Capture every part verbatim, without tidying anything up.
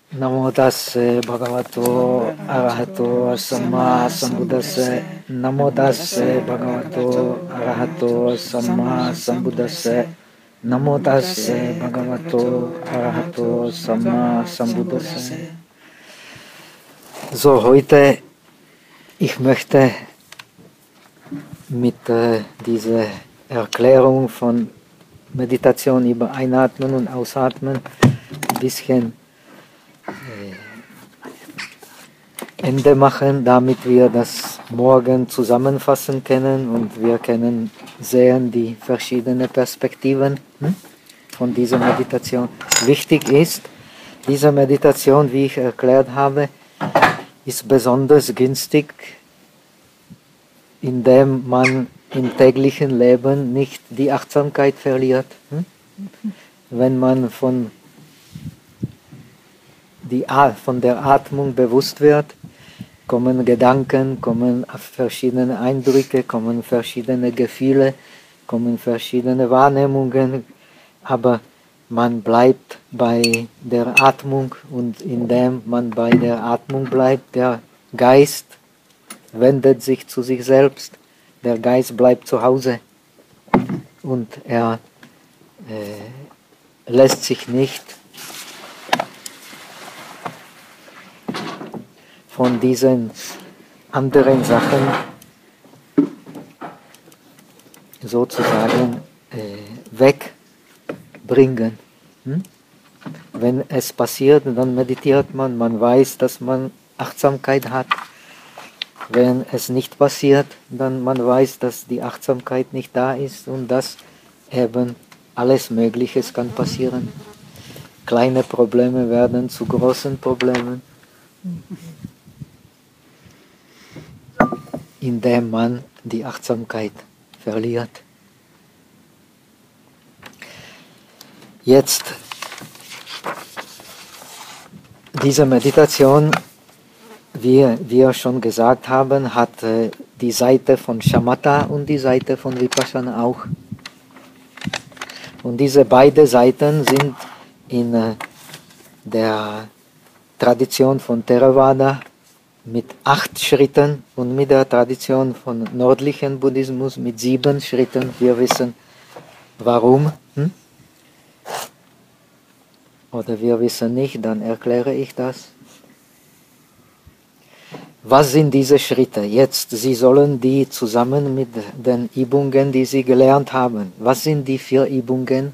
Namo tassa bhagavato arahato samma sambuddhassa. Namo tassa bhagavato arahato samma sambuddhassa. Namo tassa bhagavato arahato samma sambuddhassa. So, heute, ich möchte mit äh, dieser Erklärung von Meditation über Einatmen und Ausatmen ein bisschen Ende machen, damit wir das morgen zusammenfassen können und wir können sehen die verschiedenen Perspektiven hm, von dieser Meditation. Wichtig ist, diese Meditation, wie ich erklärt habe, ist besonders günstig, indem man im täglichen Leben nicht die Achtsamkeit verliert. Hm? Wenn man von, die, von der Atmung bewusst wird, kommen Gedanken, kommen verschiedene Eindrücke, kommen verschiedene Gefühle, kommen verschiedene Wahrnehmungen, aber man bleibt bei der Atmung und indem man bei der Atmung bleibt, der Geist wendet sich zu sich selbst, der Geist bleibt zu Hause und er äh, lässt sich nicht von diesen anderen Sachen sozusagen äh, wegbringen. Hm? Wenn es passiert, dann meditiert man, man weiß, dass man Achtsamkeit hat. Wenn es nicht passiert, dann man weiß, dass die Achtsamkeit nicht da ist und dass eben alles Mögliche kann passieren. Kleine Probleme werden zu großen Problemen, indem man die Achtsamkeit verliert. Jetzt, diese Meditation, wie wir schon gesagt haben, hat äh, die Seite von Shamatha und die Seite von Vipassana auch. Und diese beiden Seiten sind in äh, der Tradition von Theravada mit acht Schritten und mit der Tradition von nördlichen Buddhismus mit sieben Schritten. Wir wissen, warum. Hm? Oder wir wissen nicht, dann erkläre ich das. Was sind diese Schritte? Jetzt, Sie sollen die zusammen mit den Übungen, die Sie gelernt haben. Was sind die vier Übungen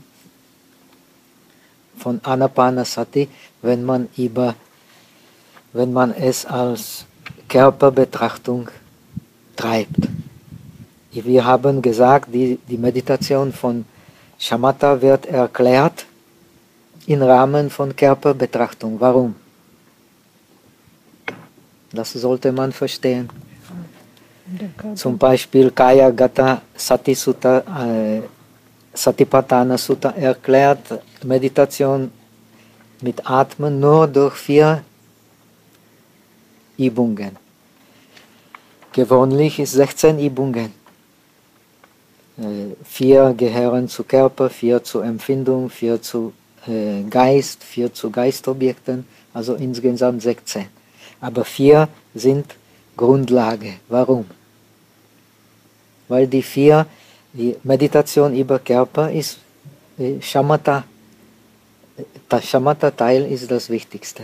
von Anapanasati, wenn man über, wenn man es als Körperbetrachtung treibt? Wir haben gesagt, die, die Meditation von Shamatha wird erklärt im Rahmen von Körperbetrachtung. Warum? Das sollte man verstehen. Zum Beispiel Kaya Gata Sati Sutta, äh, Satipatthana Sutta erklärt Meditation mit Atmen nur durch vier Übungen. Gewöhnlich ist sechzehn Übungen. Äh, vier gehören zu Körper, vier zu Empfindung, vier zu äh, Geist, vier zu Geistobjekten, also insgesamt sechzehn. Aber vier sind Grundlage. Warum? Weil die vier, die Meditation über Körper ist äh, Shamatha. Das Shamatha-Teil ist das Wichtigste.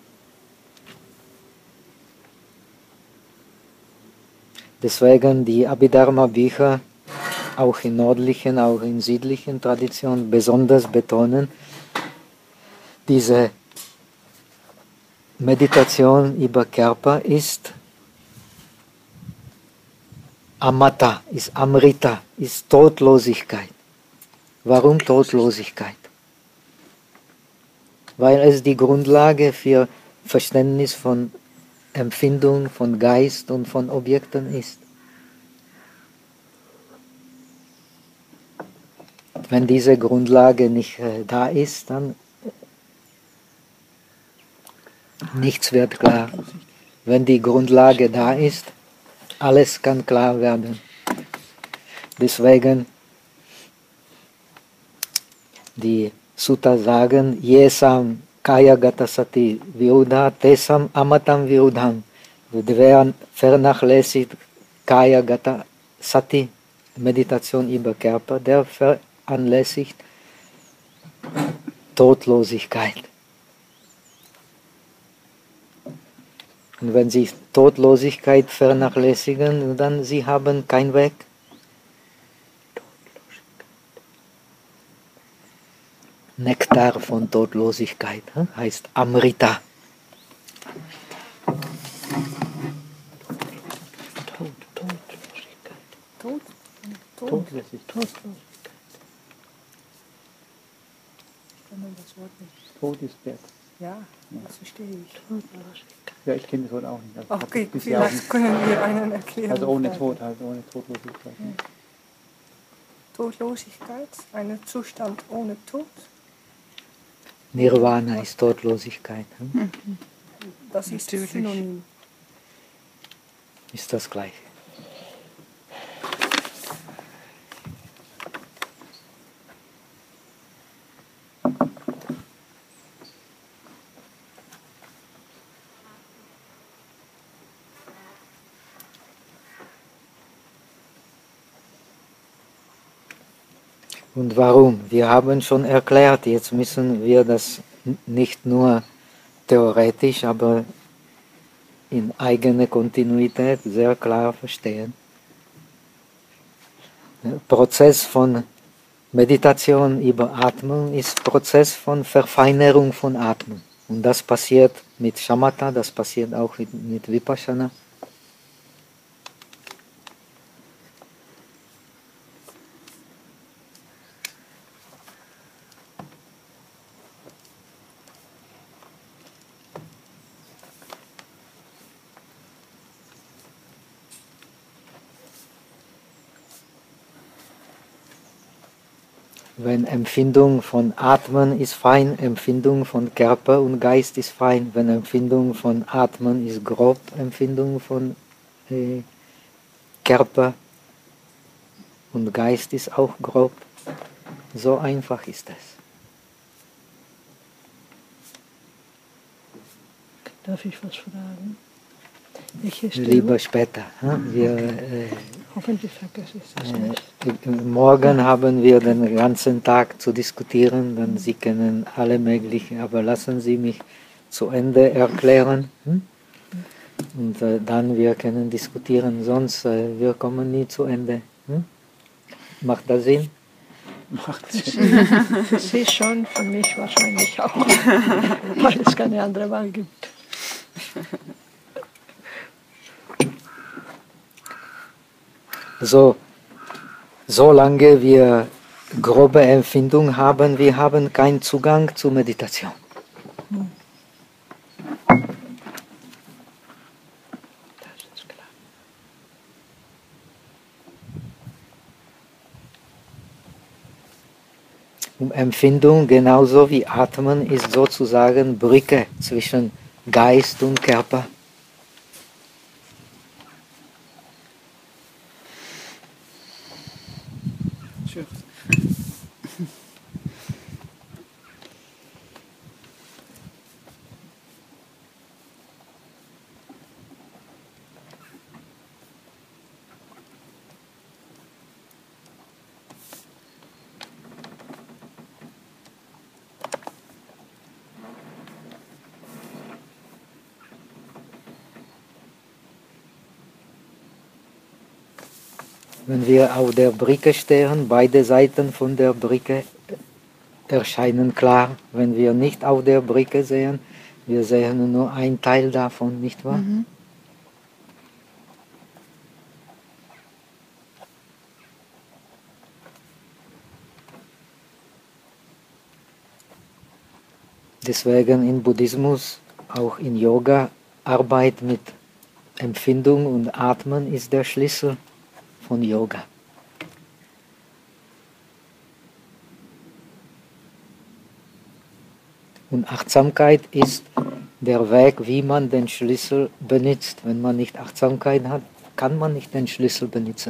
Deswegen die Abhidharma-Bücher auch in nördlichen, auch in südlichen Traditionen besonders betonen diese Meditation über Körper ist Amata, ist Amrita, ist Todlosigkeit. Warum Todlosigkeit? Weil es die Grundlage für Verständnis von Empfindung, von Geist und von Objekten ist. Wenn diese Grundlage nicht äh, da ist, dann nichts wird klar. Wenn die Grundlage da ist, alles kann klar werden. Deswegen die Sutta sagen, Yesam Kaya Gata Sati, Viruddha Tesam Amatam Viruddham. Wer vernachlässigt Kaya Gata Sati, Meditation über Körper, der veranlässigt Todlosigkeit. Und wenn sie Todlosigkeit vernachlässigen, dann sie haben keinen Weg. Nektar von Todlosigkeit heißt Amrita. Tod, Todlosigkeit. Tod? Todlosigkeit. Todlosigkeit. Ich kenne das Wort nicht. Todesberg. Ja, das verstehe ich. Todlosigkeit. Ja, ich kenne das Wort auch nicht. Also Okay, das vielleicht auch können wir einen erklären. Also ohne Tod, halt ohne Todlosigkeit. Ja. Todlosigkeit, ein Zustand ohne Tod. Nirvana ist Todlosigkeit. Hm? Das ist Natürlich. Synonym. Ist das Gleiche. Und warum? Wir haben schon erklärt, jetzt müssen wir das nicht nur theoretisch, aber in eigener Kontinuität sehr klar verstehen. Der Prozess von Meditation über Atmung ist Prozess von Verfeinerung von Atmung. Und das passiert mit Shamatha, das passiert auch mit, mit Vipassana. Wenn Empfindung von Atmen ist fein, Empfindung von Körper und Geist ist fein. Wenn Empfindung von Atmen ist grob, Empfindung von äh, Körper und Geist ist auch grob. So einfach ist es. Darf ich was fragen? Welche Lieber später. Hm? Wir, äh, Hoffentlich vergesse ich das nicht. äh, morgen haben wir den ganzen Tag zu diskutieren, dann Sie können alle möglichen, aber lassen Sie mich zu Ende erklären. Hm? Und äh, dann wir können diskutieren, sonst äh, wir kommen nie zu Ende. Hm? Macht das Sinn? Macht Für Sie schon, für mich wahrscheinlich auch, weil es keine andere Wahl gibt. So, solange wir grobe Empfindung haben, wir haben keinen Zugang zur Meditation. Das ist klar. Und Empfindung genauso wie Atmen ist sozusagen Brücke zwischen Geist und Körper. Sure. Wenn wir auf der Brücke stehen, beide Seiten von der Brücke erscheinen klar. Wenn wir nicht auf der Brücke sehen, wir sehen nur einen Teil davon, nicht wahr? Mhm. Deswegen im Buddhismus, auch in Yoga, Arbeit mit Empfindung und Atmen ist der Schlüssel von Yoga. Und Achtsamkeit ist der Weg, wie man den Schlüssel benutzt. Wenn man nicht Achtsamkeit hat, kann man nicht den Schlüssel benutzen.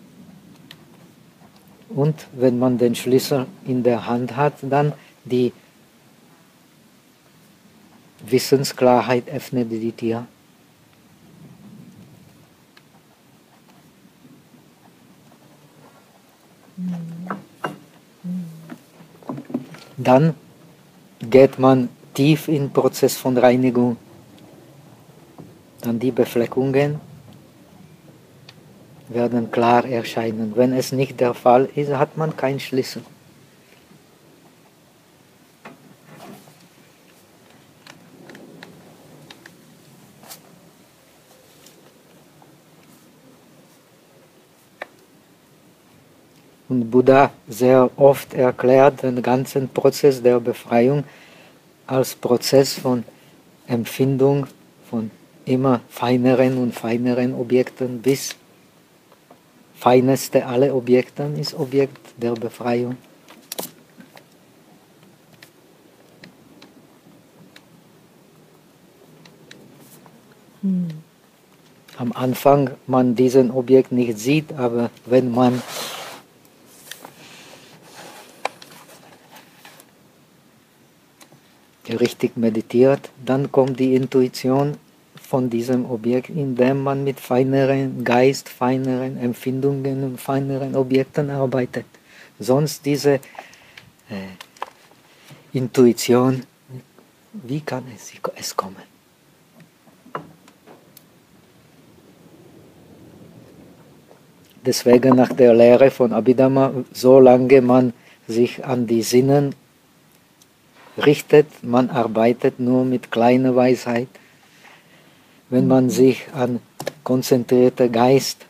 Und wenn man den Schlüssel in der Hand hat, dann die Wissensklarheit öffnet die Tür. Dann geht man tief in den Prozess von Reinigung. Dann die Befleckungen werden klar erscheinen. Wenn es nicht der Fall ist, hat man keinen Schlüssel. Und Buddha sehr oft erklärt den ganzen Prozess der Befreiung als Prozess von Empfindung von immer feineren und feineren Objekten bis feineste aller Objekte ist Objekt der Befreiung. Hm. Am Anfang man diesen Objekt nicht sieht, aber wenn man richtig meditiert, dann kommt die Intuition von diesem Objekt, indem man mit feineren Geist, feineren Empfindungen und feineren Objekten arbeitet. Sonst diese äh, Intuition, wie kann es, es kommen? Deswegen nach der Lehre von Abhidhamma, solange man sich an die Sinnen richtet, man arbeitet nur mit kleiner Weisheit. Wenn man sich an konzentrierter Geist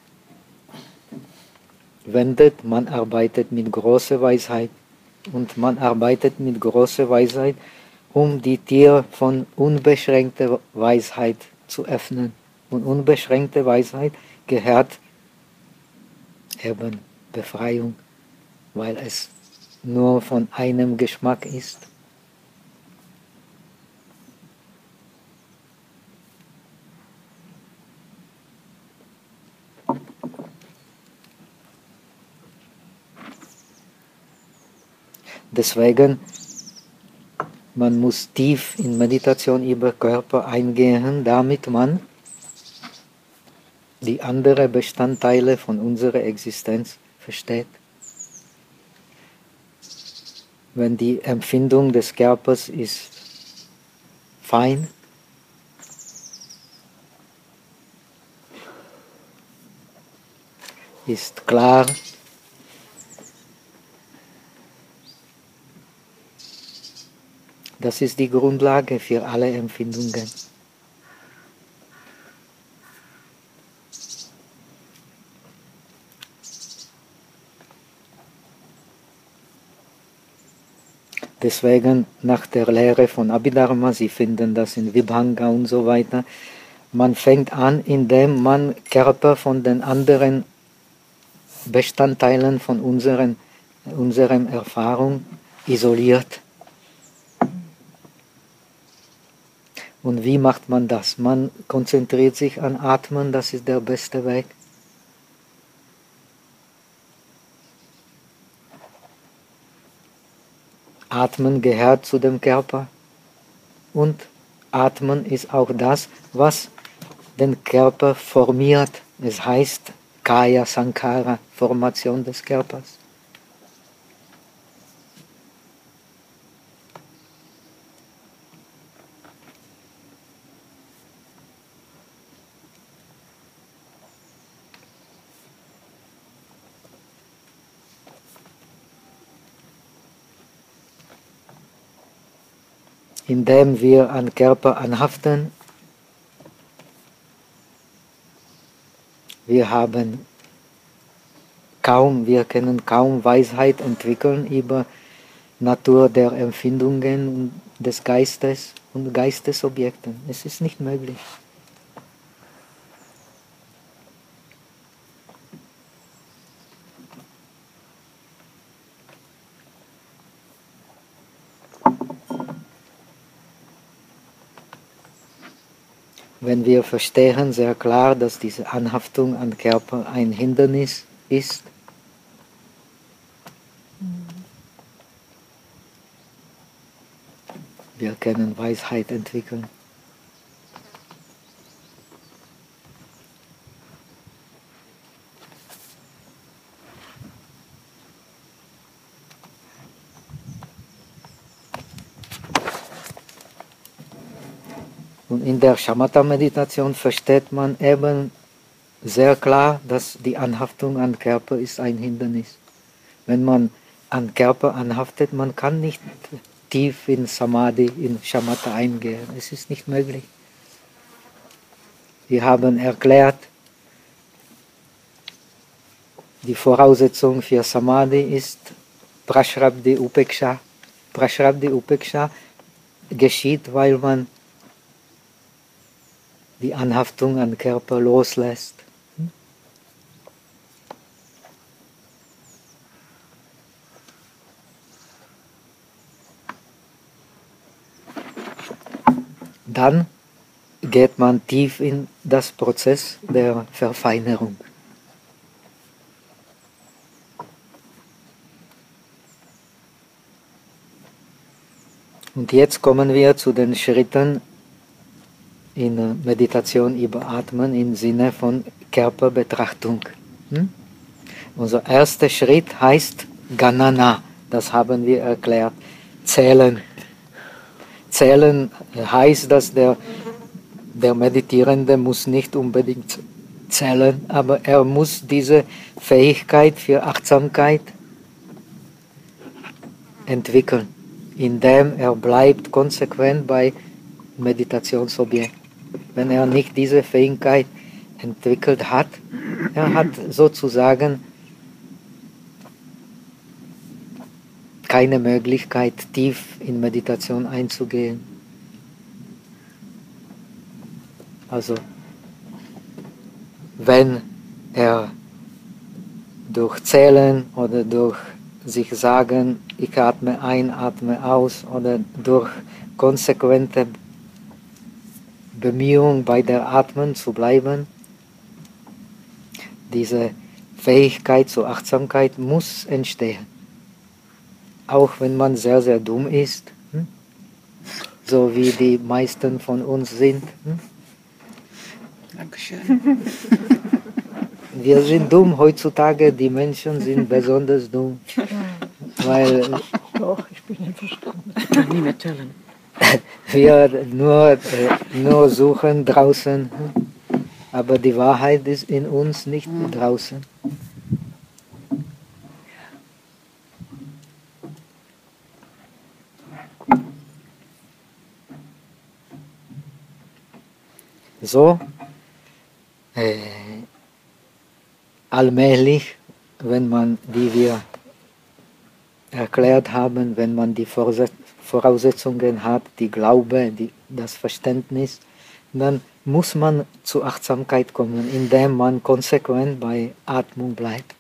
wendet, man arbeitet mit großer Weisheit. Und man arbeitet mit großer Weisheit, um die Tür von unbeschränkter Weisheit zu öffnen. Und unbeschränkte Weisheit gehört eben Befreiung, weil es nur von einem Geschmack ist. Deswegen, man muss tief in Meditation über Körper eingehen, damit man die anderen Bestandteile von unserer Existenz versteht. Wenn die Empfindung des Körpers ist fein, ist klar, das ist die Grundlage für alle Empfindungen. Deswegen nach der Lehre von Abhidharma, Sie finden das in Vibhanga und so weiter, man fängt an, indem man Körper von den anderen Bestandteilen von unseren, unserer Erfahrung isoliert. Und wie macht man das? Man konzentriert sich an Atmen, das ist der beste Weg. Atmen gehört zu dem Körper und Atmen ist auch das, was den Körper formiert. Es heißt Kaya Sankara, Formation des Körpers. Indem wir an Körper anhaften, wir haben kaum, wir können kaum Weisheit entwickeln über Natur der Empfindungen und des Geistes und Geistesobjekten. Es ist nicht möglich. Wenn wir verstehen sehr klar, dass diese Anhaftung an Körper ein Hindernis ist, Wir können Weisheit entwickeln. Und in der Shamatha-Meditation versteht man eben sehr klar, dass die Anhaftung an Körper ist ein Hindernis. Wenn man an Körper anhaftet, man kann nicht tief in Samadhi, in Shamatha eingehen. Es ist nicht möglich. Wir haben erklärt, die Voraussetzung für Samadhi ist Prashrabdhi Upeksha. Prashrabdhi Upeksha geschieht, weil man die Anhaftung an Körper loslässt. Dann geht man tief in das Prozess der Verfeinerung. Und jetzt kommen wir zu den Schritten in Meditation über Atmen im Sinne von Körperbetrachtung. Hm? Unser erster Schritt heißt Ganana, das haben wir erklärt, zählen. Zählen heißt, dass der, der Meditierende muss nicht unbedingt zählen, aber er muss diese Fähigkeit für Achtsamkeit entwickeln, indem er bleibt konsequent bei Meditationsobjekt. Wenn er nicht diese Fähigkeit entwickelt hat, er hat sozusagen keine Möglichkeit, tief in Meditation einzugehen. Also, wenn er durch Zählen oder durch sich sagen, ich atme ein, atme aus, oder durch konsequente Bemühung bei der Atmen zu bleiben, diese Fähigkeit zur Achtsamkeit muss entstehen. Auch wenn man sehr, sehr dumm ist, hm? so wie die meisten von uns sind. Hm? Dankeschön. Wir sind dumm heutzutage, die Menschen sind besonders dumm. Weil Doch, ich bin einverstanden. Ich kann nie mehr zählen. wir nur, äh, nur suchen draußen, hm? aber die Wahrheit ist in uns, nicht draußen. So, äh, allmählich, wenn man, wie wir erklärt haben, wenn man die Voraussetzungen hat, die Glaube, die, das Verständnis, dann muss man zur Achtsamkeit kommen, indem man konsequent bei Atmung bleibt.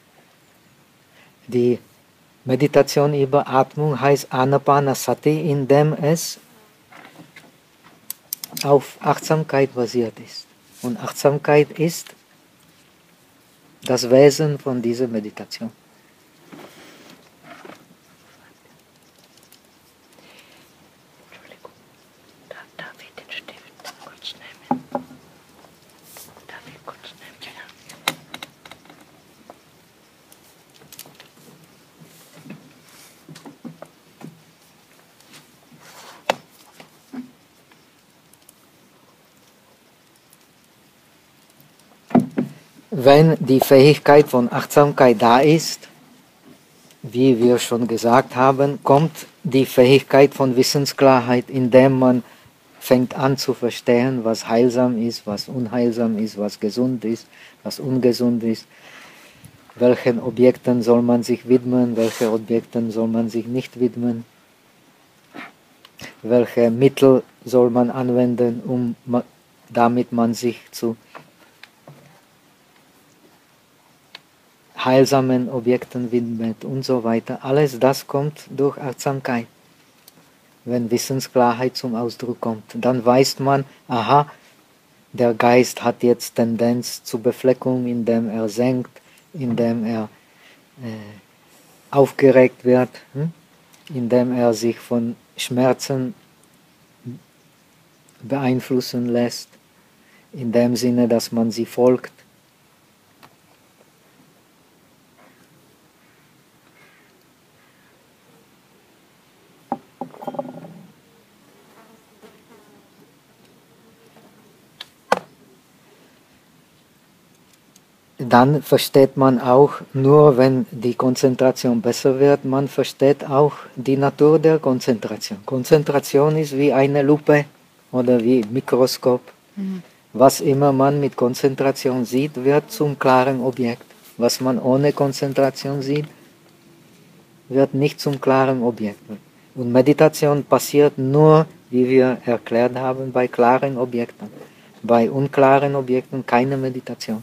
Die Meditation über Atmung heißt Anapanasati, indem es auf Achtsamkeit basiert ist. Und Achtsamkeit ist das Wesen von dieser Meditation. Entschuldigung, darf, darf ich den Stift kurz nehmen? Darf ich kurz nehmen? Ja. Wenn die Fähigkeit von Achtsamkeit da ist, wie wir schon gesagt haben, kommt die Fähigkeit von Wissensklarheit, indem man fängt an zu verstehen, was heilsam ist, was unheilsam ist, was gesund ist, was ungesund ist, welchen Objekten soll man sich widmen, welche Objekten soll man sich nicht widmen, welche Mittel soll man anwenden, um damit man sich zu heilsamen Objekten widmet und so weiter. Alles das kommt durch Achtsamkeit. Wenn Wissensklarheit zum Ausdruck kommt, dann weiß man, aha, der Geist hat jetzt Tendenz zur Befleckung, indem er senkt, indem er äh, aufgeregt wird, hm? indem er sich von Schmerzen beeinflussen lässt, in dem Sinne, dass man sie folgt. Dann versteht man auch, nur wenn die Konzentration besser wird, man versteht auch die Natur der Konzentration. Konzentration ist wie eine Lupe oder wie ein Mikroskop. Mhm. Was immer man mit Konzentration sieht, wird zum klaren Objekt. Was man ohne Konzentration sieht, wird nicht zum klaren Objekt. Und Meditation passiert nur, wie wir erklärt haben, bei klaren Objekten. Bei unklaren Objekten keine Meditation.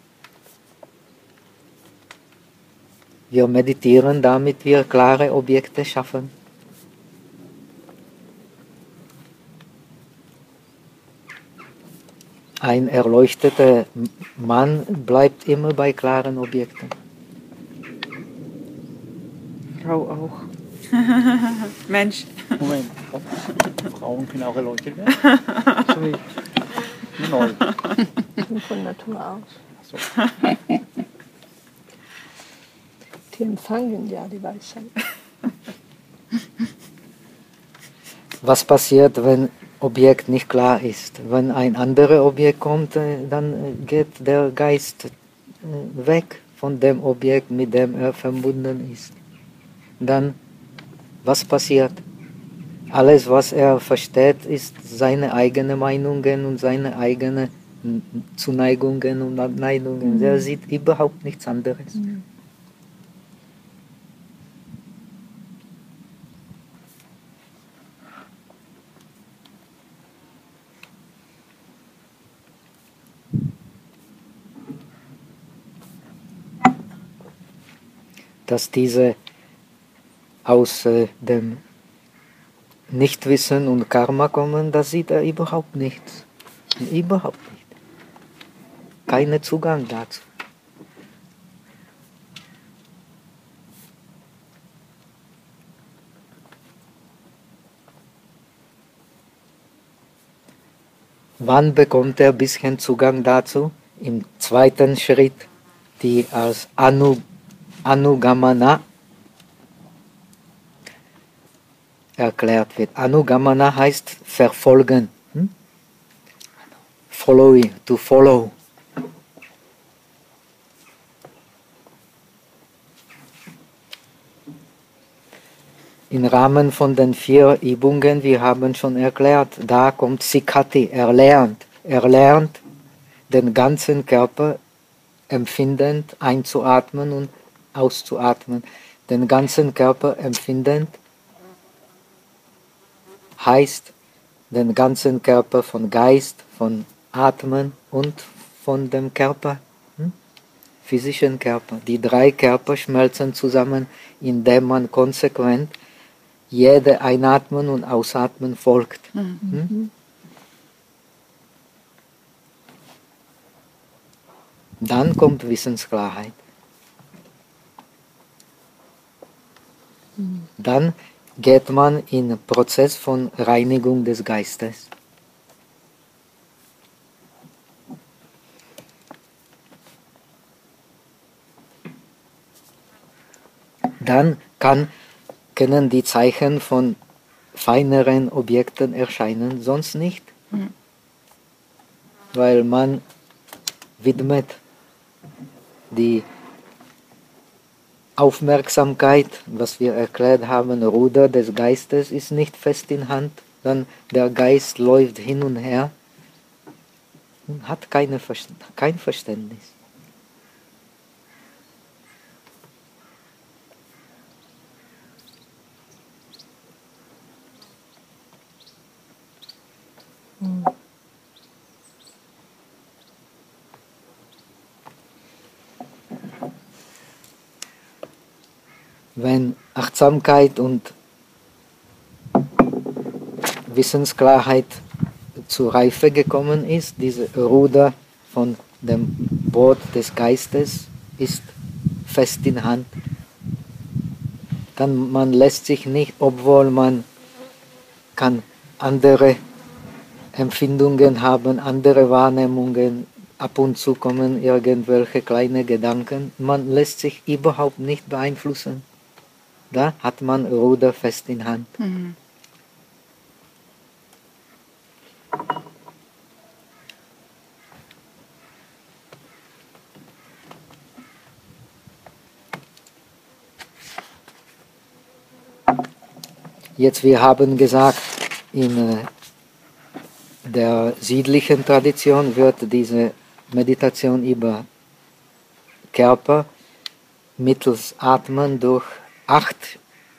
Wir meditieren, damit wir klare Objekte schaffen. Ein erleuchteter Mann bleibt immer bei klaren Objekten. Frau auch. Mensch. Moment, Frauen können auch erleuchtet werden? So wie neu. Von Natur aus. So. Die empfangen ja die Weisheit. Was passiert, wenn Objekt nicht klar ist? Wenn ein anderes Objekt kommt, dann geht der Geist weg von dem Objekt, mit dem er verbunden ist. Dann, was passiert? Alles, was er versteht, ist seine eigenen Meinungen und seine eigenen Zuneigungen und Abneigungen. Mhm. Er sieht überhaupt nichts anderes. Mhm. Dass diese aus äh, dem Nichtwissen und Karma kommen, das sieht er überhaupt nicht. Überhaupt nicht. Kein Zugang dazu. Wann bekommt er ein bisschen Zugang dazu? Im zweiten Schritt, die als Anu Anugamana erklärt wird. Anugamana heißt verfolgen. Hm? Following, to follow. Im Rahmen von den vier Übungen, wir haben schon erklärt, da kommt Sikhati, er lernt. Er lernt, den ganzen Körper empfindend einzuatmen und auszuatmen. Den ganzen Körper empfindend heißt den ganzen Körper von Geist, von Atmen und von dem Körper, hm? physischen Körper. Die drei Körper schmelzen zusammen, indem man konsequent jede Einatmen und Ausatmen folgt. Mhm. Hm? Dann kommt Wissensklarheit. Dann geht man in den Prozess von Reinigung des Geistes. Dann kann, können die Zeichen von feineren Objekten erscheinen, sonst nicht. Mhm. Weil man widmet die Aufmerksamkeit, was wir erklärt haben, Ruder des Geistes ist nicht fest in Hand, dann der Geist läuft hin und her und hat keine Verst- kein Verständnis. Hm. Wenn Achtsamkeit und Wissensklarheit zur Reife gekommen ist, diese Ruder von dem Boot des Geistes ist fest in Hand, dann man lässt sich nicht, obwohl man kann andere Empfindungen haben, andere Wahrnehmungen, ab und zu kommen irgendwelche kleine Gedanken. Man lässt sich überhaupt nicht beeinflussen. Da hat man Ruder fest in Hand. Mhm. Jetzt, wir haben gesagt, in der südlichen Tradition wird diese Meditation über Körper mittels Atmen durch acht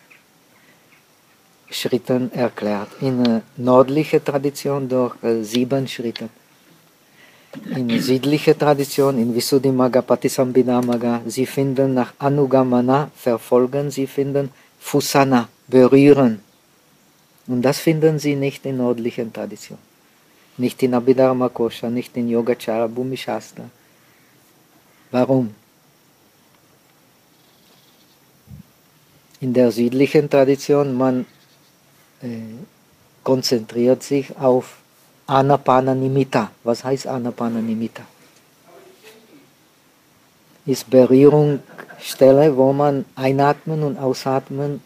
Schritten erklärt. In der nördlichen Tradition durch sieben Schritte. In der südlichen Tradition, in Visuddhimagga, Patisambhidamagga, sie finden nach Anugamana, verfolgen, sie finden Fusana, berühren. Und das finden Sie nicht in nördlichen Tradition. Nicht in Abhidharma Kosha, nicht in Yogacara, Bhumi Shastra. Warum? In der südlichen Tradition, man äh, konzentriert sich auf Anapana Nimitta. Was heißt Anapana Nimitta? Ist Berührungsstelle, wo man einatmen und ausatmen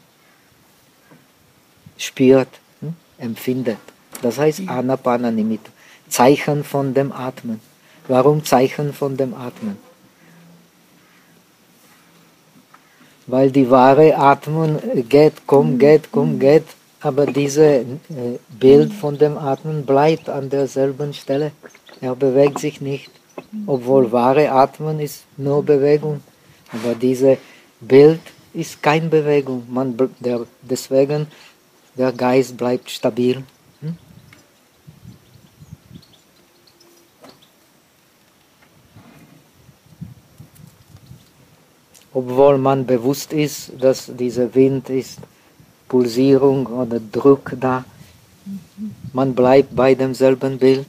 spürt, hm, empfindet. Das heißt Anapana Nimitta. Zeichen von dem Atmen. Warum Zeichen von dem Atmen? Weil die wahre Atmen geht, kommt, geht, kommt, geht, aber dieses äh, Bild von dem Atmen bleibt an derselben Stelle. Er bewegt sich nicht. Obwohl wahre Atmen ist nur Bewegung. Aber dieses Bild ist keine Bewegung. Man, der, deswegen der Geist bleibt stabil. Hm? Obwohl man bewusst ist, dass dieser Wind ist, Pulsierung oder Druck da, man bleibt bei demselben Bild.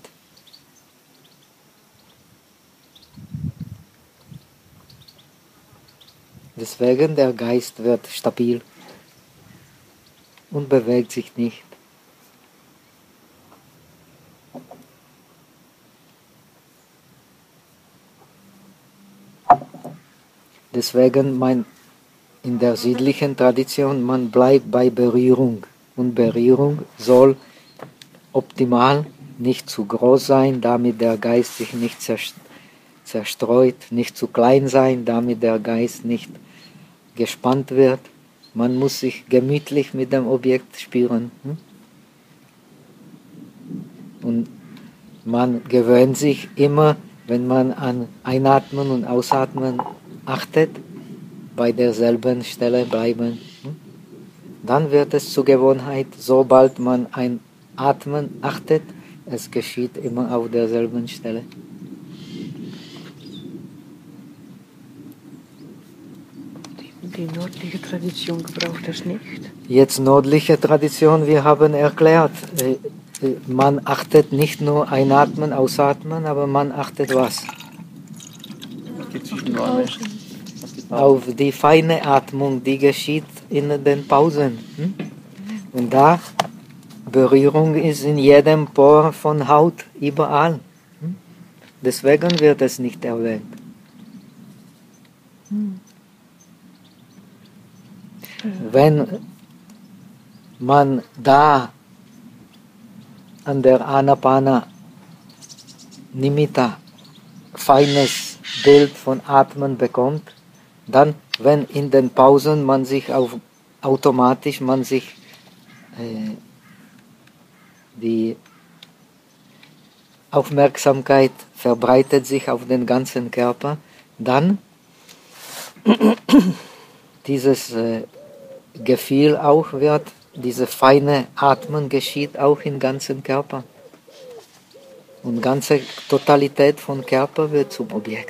Deswegen der Geist wird stabil und bewegt sich nicht. Deswegen mein, in der südlichen Tradition, man bleibt bei Berührung. Und Berührung soll optimal nicht zu groß sein, damit der Geist sich nicht zerstreut, nicht zu klein sein, damit der Geist nicht gespannt wird. Man muss sich gemütlich mit dem Objekt spüren. Und man gewöhnt sich immer, wenn man an Einatmen und Ausatmen achtet, bei derselben Stelle bleiben. Dann wird es zur Gewohnheit, sobald man ein Atmen achtet, es geschieht immer auf derselben Stelle. Die nördliche Tradition gebraucht das nicht. Jetzt nördliche Tradition, wir haben erklärt, man achtet nicht nur Einatmen, Ausatmen, aber man achtet was? Die Zwischenräume. Auf die feine Atmung, die geschieht in den Pausen. Und da Berührung ist in jedem Pore von Haut, überall. Deswegen wird es nicht erwähnt. Wenn man da an der Anapana Nimitta feines Bild von Atmen bekommt, dann, wenn in den Pausen man sich auf, automatisch man sich äh, die Aufmerksamkeit verbreitet sich auf den ganzen Körper, dann dieses äh, Gefühl auch wird, diese feine Atmen geschieht auch im ganzen Körper. Und ganze Totalität von Körper wird zum Objekt.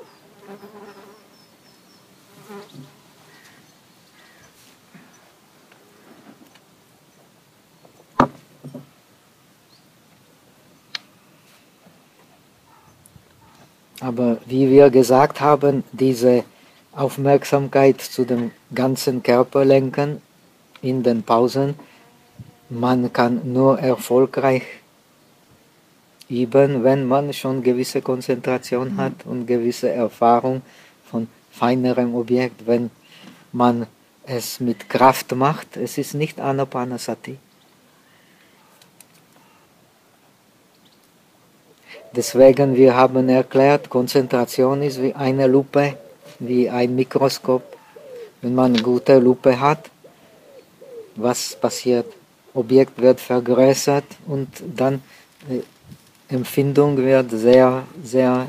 Aber wie wir gesagt haben, diese Aufmerksamkeit zu dem ganzen Körper lenken in den Pausen, man kann nur erfolgreich üben, wenn man schon gewisse Konzentration hat und gewisse Erfahrung von feinerem Objekt. Wenn man es mit Kraft macht, es ist nicht Anapanasati. Deswegen, wir haben erklärt, Konzentration ist wie eine Lupe, wie ein Mikroskop. Wenn man eine gute Lupe hat, was passiert? Objekt wird vergrößert und dann äh, Empfindung wird sehr, sehr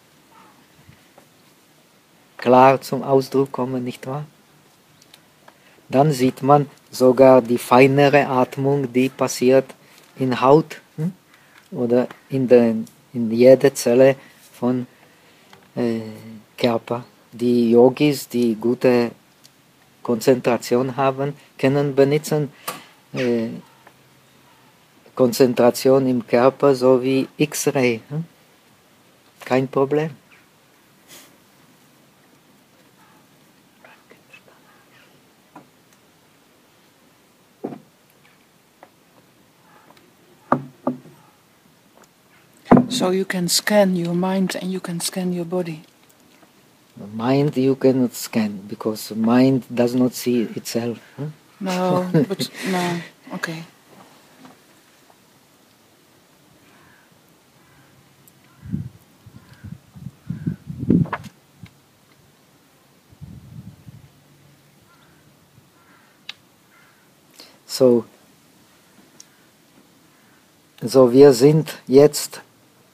klar zum Ausdruck kommen, nicht wahr? Dann sieht man sogar die feinere Atmung, die passiert in Haut hm? oder in, den, in jeder Zelle von äh, Körper. Die Yogis, die gute Konzentration haben, können benutzen äh, Konzentration im Körper so wie X-Ray. Hm? Kein Problem. So you can scan your mind and you can scan your body. Mind you cannot scan because mind does not see itself. Huh? No, but no, okay. So, so wir sind jetzt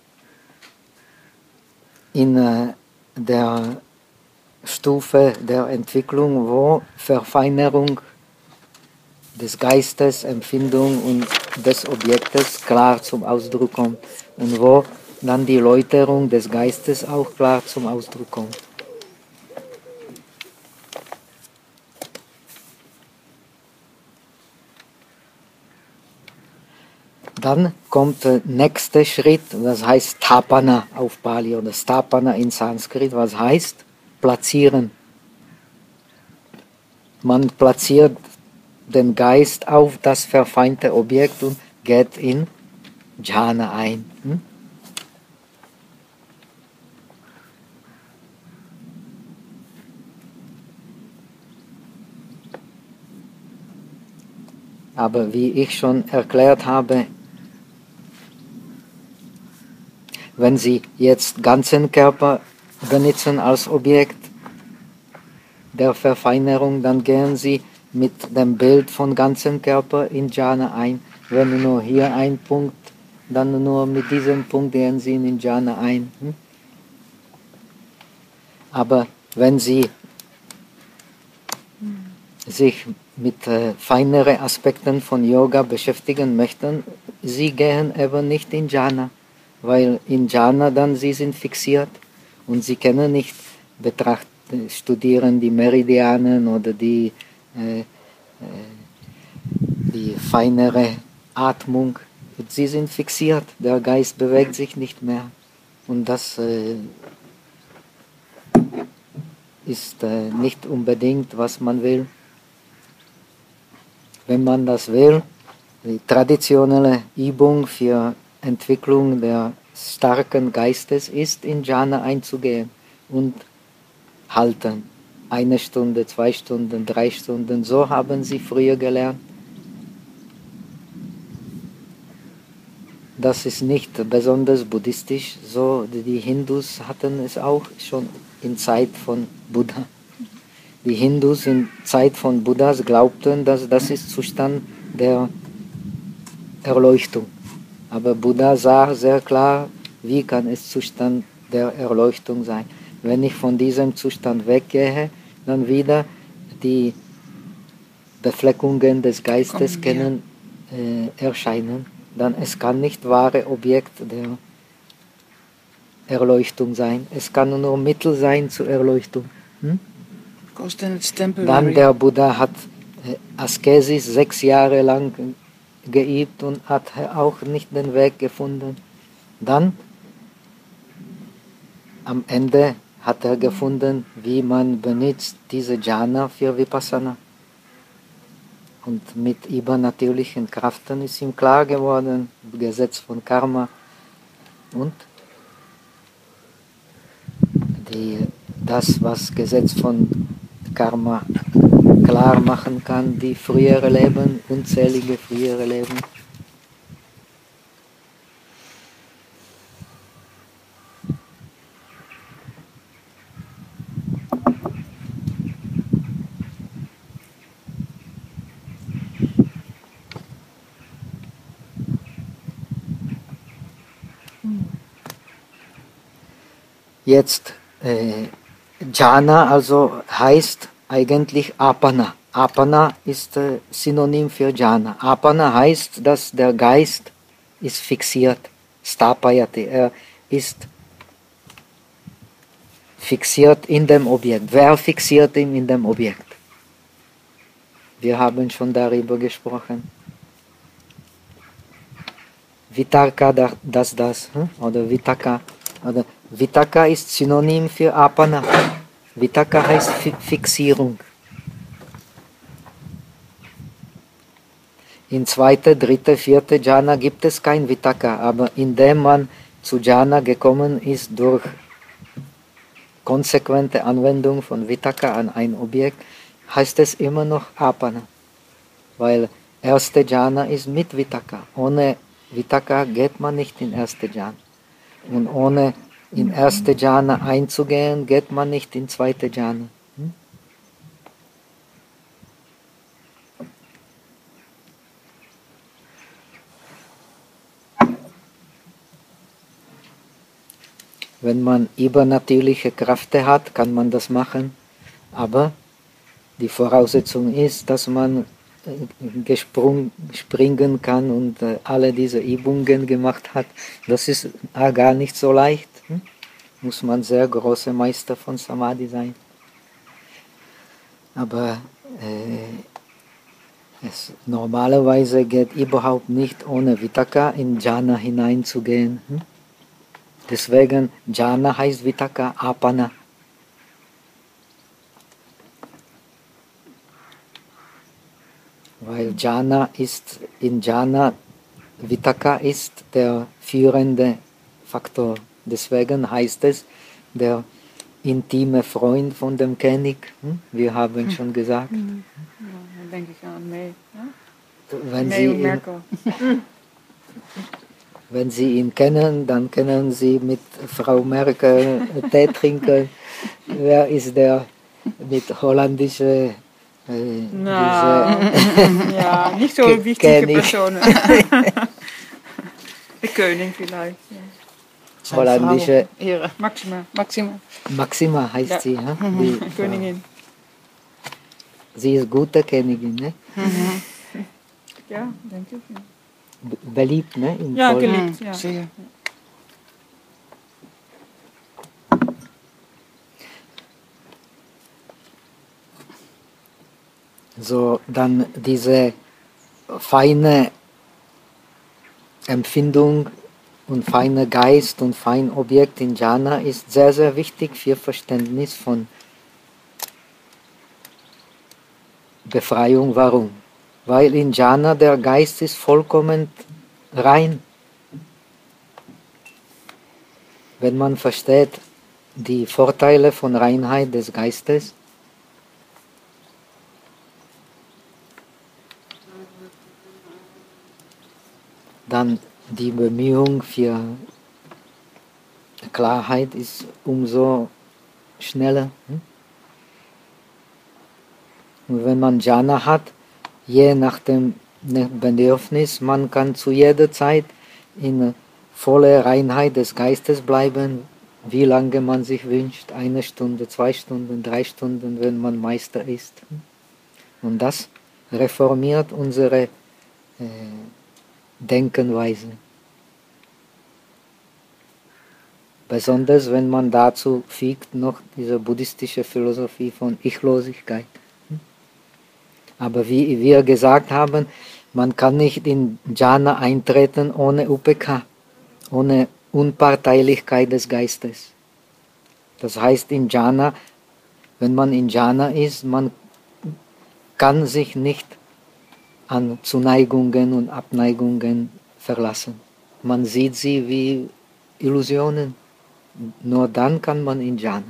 in äh, der Stufe der Entwicklung, wo Verfeinerung des Geistes, Empfindung und des Objektes klar zum Ausdruck kommt und wo dann die Läuterung des Geistes auch klar zum Ausdruck kommt. Dann kommt der nächste Schritt, das heißt Tapana auf Pali oder Stapana in Sanskrit, was heißt platzieren. Man platziert den Geist auf das verfeinte Objekt und geht in Jhana ein. Hm? Aber wie ich schon erklärt habe, wenn Sie jetzt ganzen Körper benutzen als Objekt der Verfeinerung, dann gehen Sie mit dem Bild von ganzem Körper in Jhana ein. Wenn nur hier ein Punkt, dann nur mit diesem Punkt gehen Sie in Jhana ein. Hm? Aber wenn Sie sich mit äh, feineren Aspekten von Yoga beschäftigen möchten, Sie gehen eben nicht in Jhana, weil in Jhana dann Sie sind fixiert und Sie können nicht betrachten, studieren die Meridianen oder die, äh, äh, die feinere Atmung. Sie sind fixiert, der Geist bewegt sich nicht mehr und das äh, ist äh, nicht unbedingt, was man will. Wenn man das will, die traditionelle Übung für Entwicklung der starken Geistes ist, in Jhana einzugehen und halten. Eine Stunde, zwei Stunden, drei Stunden, so haben sie früher gelernt. Das ist nicht besonders buddhistisch, so die Hindus hatten es auch schon in Zeit von Buddha. Die Hindus in Zeit von Buddhas glaubten, dass das ist Zustand der Erleuchtung. Aber Buddha sah sehr klar, wie kann es Zustand der Erleuchtung sein. Wenn ich von diesem Zustand weggehe, dann wieder die Befleckungen des Geistes können äh, erscheinen. Dann es kann nicht wahre Objekt der Erleuchtung sein. Es kann nur Mittel sein zur Erleuchtung. Hm? Dann der Buddha hat äh, Askesis sechs Jahre lang geübt und hat auch nicht den Weg gefunden. Dann am Ende hat er gefunden, wie man benutzt diese Jhana für Vipassana. Und mit übernatürlichen Kräften ist ihm klar geworden, Gesetz von Karma, Und die, das, was Gesetz von Karma klar machen kann, die frühere Leben, unzählige frühere Leben. Jetzt äh, Jhana also heißt eigentlich Apana. Apana ist äh, Synonym für Jhana. Apana heißt, dass der Geist ist fixiert. Stapayati. Er ist fixiert in dem Objekt. Wer fixiert ihn in dem Objekt? Wir haben schon darüber gesprochen. Vitarka, das, das, hm? Oder Vitaka. Oder Vitaka ist Synonym für Apana. Vitaka heißt Fixierung. In zweite, dritte, vierte Jhana gibt es kein Vitaka, aber indem man zu Jhana gekommen ist durch konsequente Anwendung von Vitaka an ein Objekt, heißt es immer noch Apana. Weil erste Jhana ist mit Vitaka. Ohne Vitaka geht man nicht in erste Jhana. Und ohne in erste Jhana einzugehen, geht man nicht in zweite Jhana. Hm? Wenn man übernatürliche Kräfte hat, kann man das machen, aber die Voraussetzung ist, dass man gesprungen, springen kann und äh, alle diese Übungen gemacht hat. Das ist äh, gar nicht so leicht. Hm? Muss man sehr großer Meister von Samadhi sein. Aber äh, es normalerweise geht überhaupt nicht ohne Vitaka in Jhana hineinzugehen. Hm? Deswegen Jhana heißt Vitaka Apana. Weil Jhana ist, in Jhana, Vitaka ist der führende Faktor. Deswegen heißt es, der intime Freund von dem König. Hm? Wir haben hm. schon gesagt. Hm. Ja, dann denke ich an May. Ja? Wenn, May Sie und ihn, Merkel. wenn Sie ihn kennen, dann können Sie mit Frau Merkel Tee trinken. Wer ist der mit holländischen Äh, Na, ja, nicht so Ke- wichtige König. Personen. Der König vielleicht. Ja. holländische Ehre. Maxima. Maxima. Maxima heißt Ja. sie. Ja? Die, Königin. Sie ist gute Königin, ne? Ja, denke ich. Ja, B- beliebt, ne? Im ja Volk. geliebt. Ja. Sehr. So, dann diese feine Empfindung und feine Geist und fein Objekt in Jhana ist sehr, sehr wichtig für Verständnis von Befreiung. Warum? Weil in Jhana der Geist ist vollkommen rein. Wenn man versteht die Vorteile von Reinheit des Geistes, dann die Bemühung für Klarheit ist umso schneller. Und wenn man Jhana hat, je nach dem Bedürfnis, man kann zu jeder Zeit in voller Reinheit des Geistes bleiben, wie lange man sich wünscht, eine Stunde, zwei Stunden, drei Stunden, wenn man Meister ist. Und das reformiert unsere äh, Denkenweise. Besonders wenn man dazu fügt noch diese buddhistische Philosophie von Ichlosigkeit. Aber wie wir gesagt haben, man kann nicht in Jhana eintreten ohne U P K, ohne Unparteilichkeit des Geistes. Das heißt in Jhana, wenn man in Jhana ist, man kann sich nicht an Zuneigungen und Abneigungen verlassen. Man sieht sie wie Illusionen, nur dann kann man in Jhana.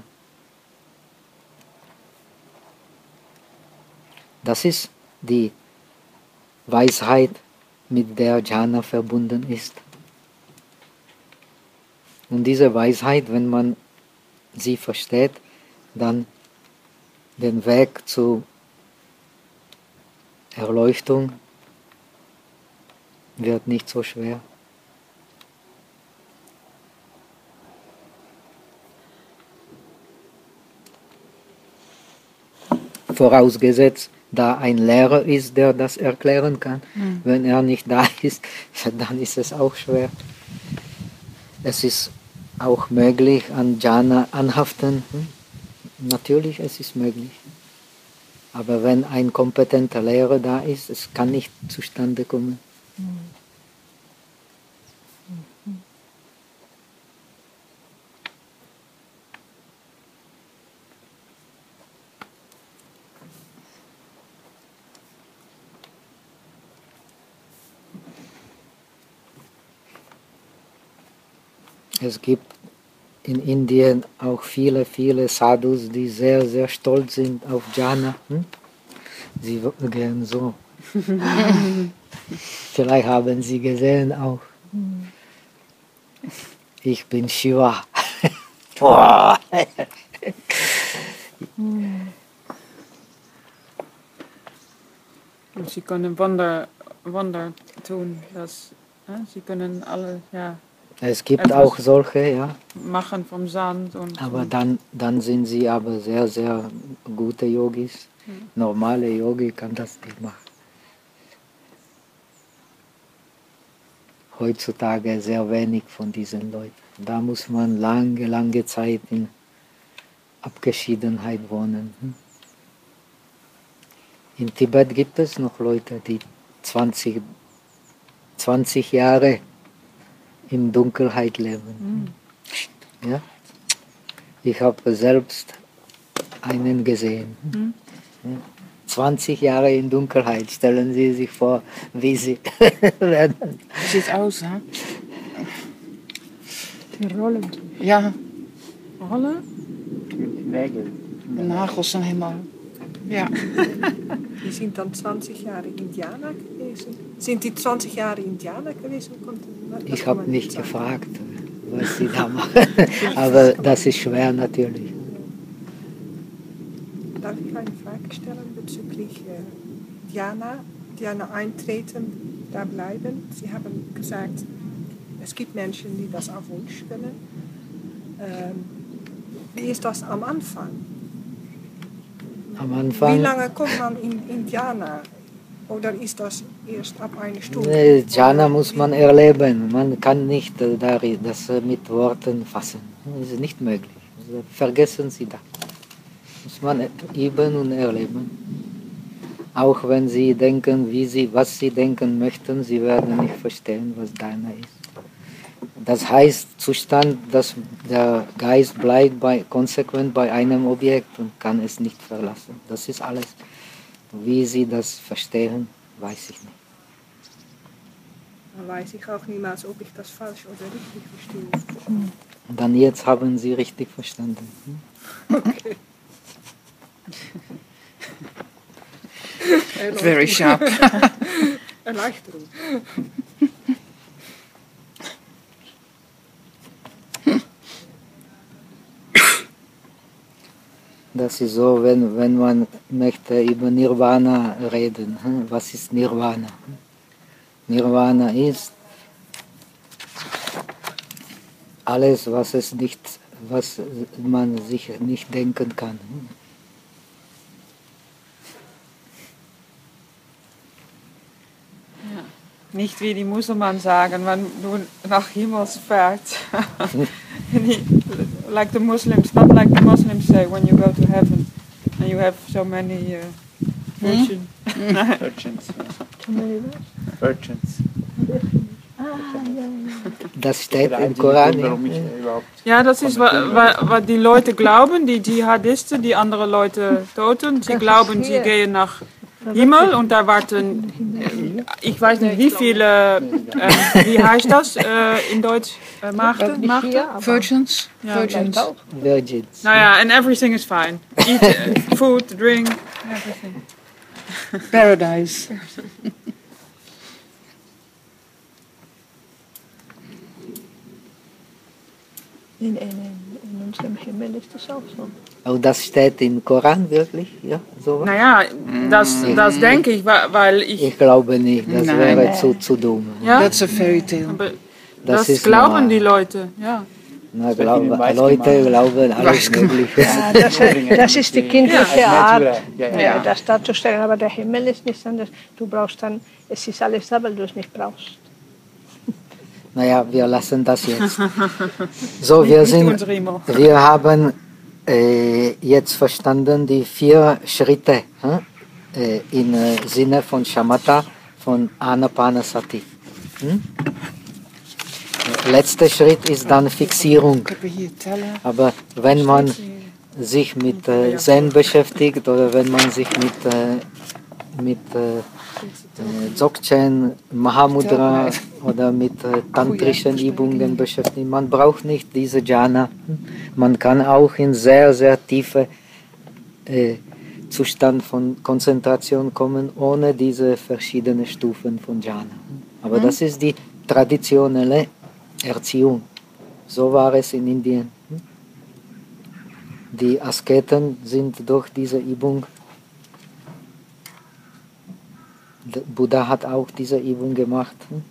Das ist die Weisheit, mit der Jhana verbunden ist. Und diese Weisheit, wenn man sie versteht, dann den Weg zur Erleuchtung wird nicht so schwer. Vorausgesetzt, da ein Lehrer ist, der das erklären kann. Mhm. Wenn er nicht da ist, dann ist es auch schwer. Es ist auch möglich, an Jhana anhaften. Natürlich, es ist möglich. Aber wenn ein kompetenter Lehrer da ist, es kann nicht zustande kommen. Mhm. Es gibt in Indien auch viele, viele Sadhus, die sehr, sehr stolz sind auf Jhana. Hm? Sie gehen so. Vielleicht haben Sie gesehen auch. Ich bin Shiva. Und sie können Wunder, Wunder tun. Das, ja, sie können alle, ja. Es gibt auch solche, ja. Machen vom Sand. Und aber dann, dann sind sie aber sehr, sehr gute Yogis. Mhm. Normale Yogi kann das nicht machen. Heutzutage sehr wenig von diesen Leuten. Da muss man lange, lange Zeit in Abgeschiedenheit wohnen. In Tibet gibt es noch Leute, die zwanzig, zwanzig Jahre in Dunkelheit leben. Mhm. Ja? Ich habe selbst einen gesehen. Mhm. zwanzig Jahre in Dunkelheit. Stellen Sie sich vor, wie sie werden. Wie sieht es aus, hè? Die Rollen. Ja. Rollen? Die Nägel. De nagels zijn helemaal... Ja. Die sind dann zwanzig Jahre Indianer gewesen. Sind die zwanzig Jahre Indianer gewesen? Ich habe nicht sagen. gefragt, was sie da machen. Aber das ist schwer natürlich. Darf ich eine Frage stellen bezüglich äh, Dhyana? Dhyana eintreten, da bleiben. Sie haben gesagt, es gibt Menschen, die das auf Wunsch können. Ähm, wie ist das am Anfang? Am Anfang. Wie lange kommt man in, in Dhyana? Oder ist das erst ab einer Stunde? Nee, Dhyana muss man erleben. Man kann nicht das mit Worten fassen. Das ist nicht möglich. Also vergessen Sie das. Muss man üben und erleben. Auch wenn Sie denken, wie Sie, was Sie denken möchten, Sie werden nicht verstehen, was Dhyana ist. Das heißt Zustand, dass der Geist bleibt bei, konsequent bei einem Objekt und kann es nicht verlassen. Das ist alles. Wie Sie das verstehen, weiß ich nicht. Dann weiß ich auch niemals, ob ich das falsch oder richtig verstehe. Und dann jetzt haben Sie richtig verstanden. Okay. Very sharp. Erleichterung. Das ist so, wenn, wenn man möchte über Nirvana reden. Was ist Nirvana? Nirvana ist alles, was es nicht, was man sich nicht denken kann. Ja. Nicht wie die Musulmanen sagen, wenn du nach Himmelsfahrt. Like the Muslims, not like the Muslims say when you go to heaven and you have so many uh, virgin. Mm. Virgins. Ja. Virgins. Das steht im Koran. Ja, das ist, was die Leute glauben, die Dschihadisten, die andere Leute töten. Sie glauben, sie gehen nach Himmel und da warten, äh, ich weiß nicht wie viele, äh, wie heißt das äh, in Deutsch, äh, Maagden? Maagden? Virgins? Ja. Virgins. Virgins. Naja, and everything is fine. Eat, uh, food, drink, everything. Paradise. In, in, in unserem Himmel ist das auch so. Aber das steht im Koran wirklich? Ja, sowas? Naja, das, das denke ich, wa- weil ich, Ich glaube nicht, das Nein. wäre zu, zu dumm. ja, That's a fairy tale. aber Das das, ist glauben normal. die Leute, ja. Na, wird glaub, ihnen weiß Leute gemacht. glauben alles Weiß gemacht. Mögliche. Ja, das, das ist die kindliche Ja, Art, natürlich. Ja, ja. ja, das darzustellen. Aber der Himmel ist nichts anderes. Du brauchst dann, es ist alles da, weil du es nicht brauchst. Naja, wir lassen das jetzt. So, wir, Nicht sind, unsere Imo. wir haben äh, jetzt verstanden die vier Schritte hm? äh, im äh, Sinne von Shamatha, von Anapanasati. Hm? Der letzte Schritt ist dann Fixierung. Ik heb er hier tellen. Aber wenn man sich mit äh, Zen beschäftigt oder wenn man sich mit, äh, mit äh, äh, Dzogchen, Mahamudra oder mit äh, tantrischen Übungen beschäftigt, man braucht nicht diese Jhana. Man kann auch in sehr, sehr tiefe äh, Zustand von Konzentration kommen, ohne diese verschiedenen Stufen von Jhana. Aber das ist die traditionelle Erziehung. So war es in Indien. Die Asketen sind durch diese Übung, der Buddha hat auch diese Übung gemacht.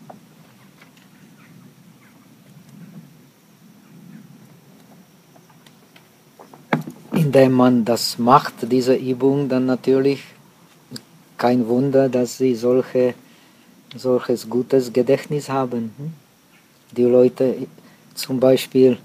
Indem man das macht, diese Übung, dann natürlich kein Wunder, dass sie solche, solches gutes Gedächtnis haben. Die Leute, zum Beispiel,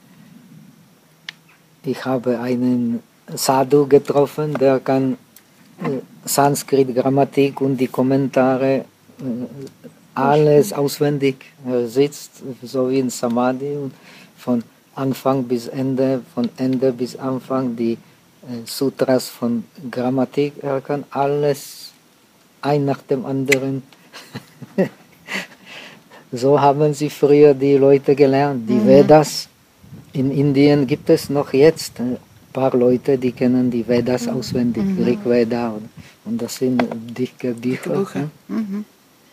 ich habe einen Sadhu getroffen, der kann äh, Sanskrit-Grammatik und die Kommentare äh, alles auswendig. Er sitzt so wie in Samadhi und von Anfang bis Ende, von Ende bis Anfang die äh, Sutras von Grammatik. Er kann alles ein nach dem anderen. So haben sie früher die Leute gelernt. Die mhm. Vedas in Indien gibt es noch jetzt ein paar Leute, die kennen die Vedas mhm. auswendig, mhm. Rig Veda und, und das sind dicke Bücher. Bücher. Mhm.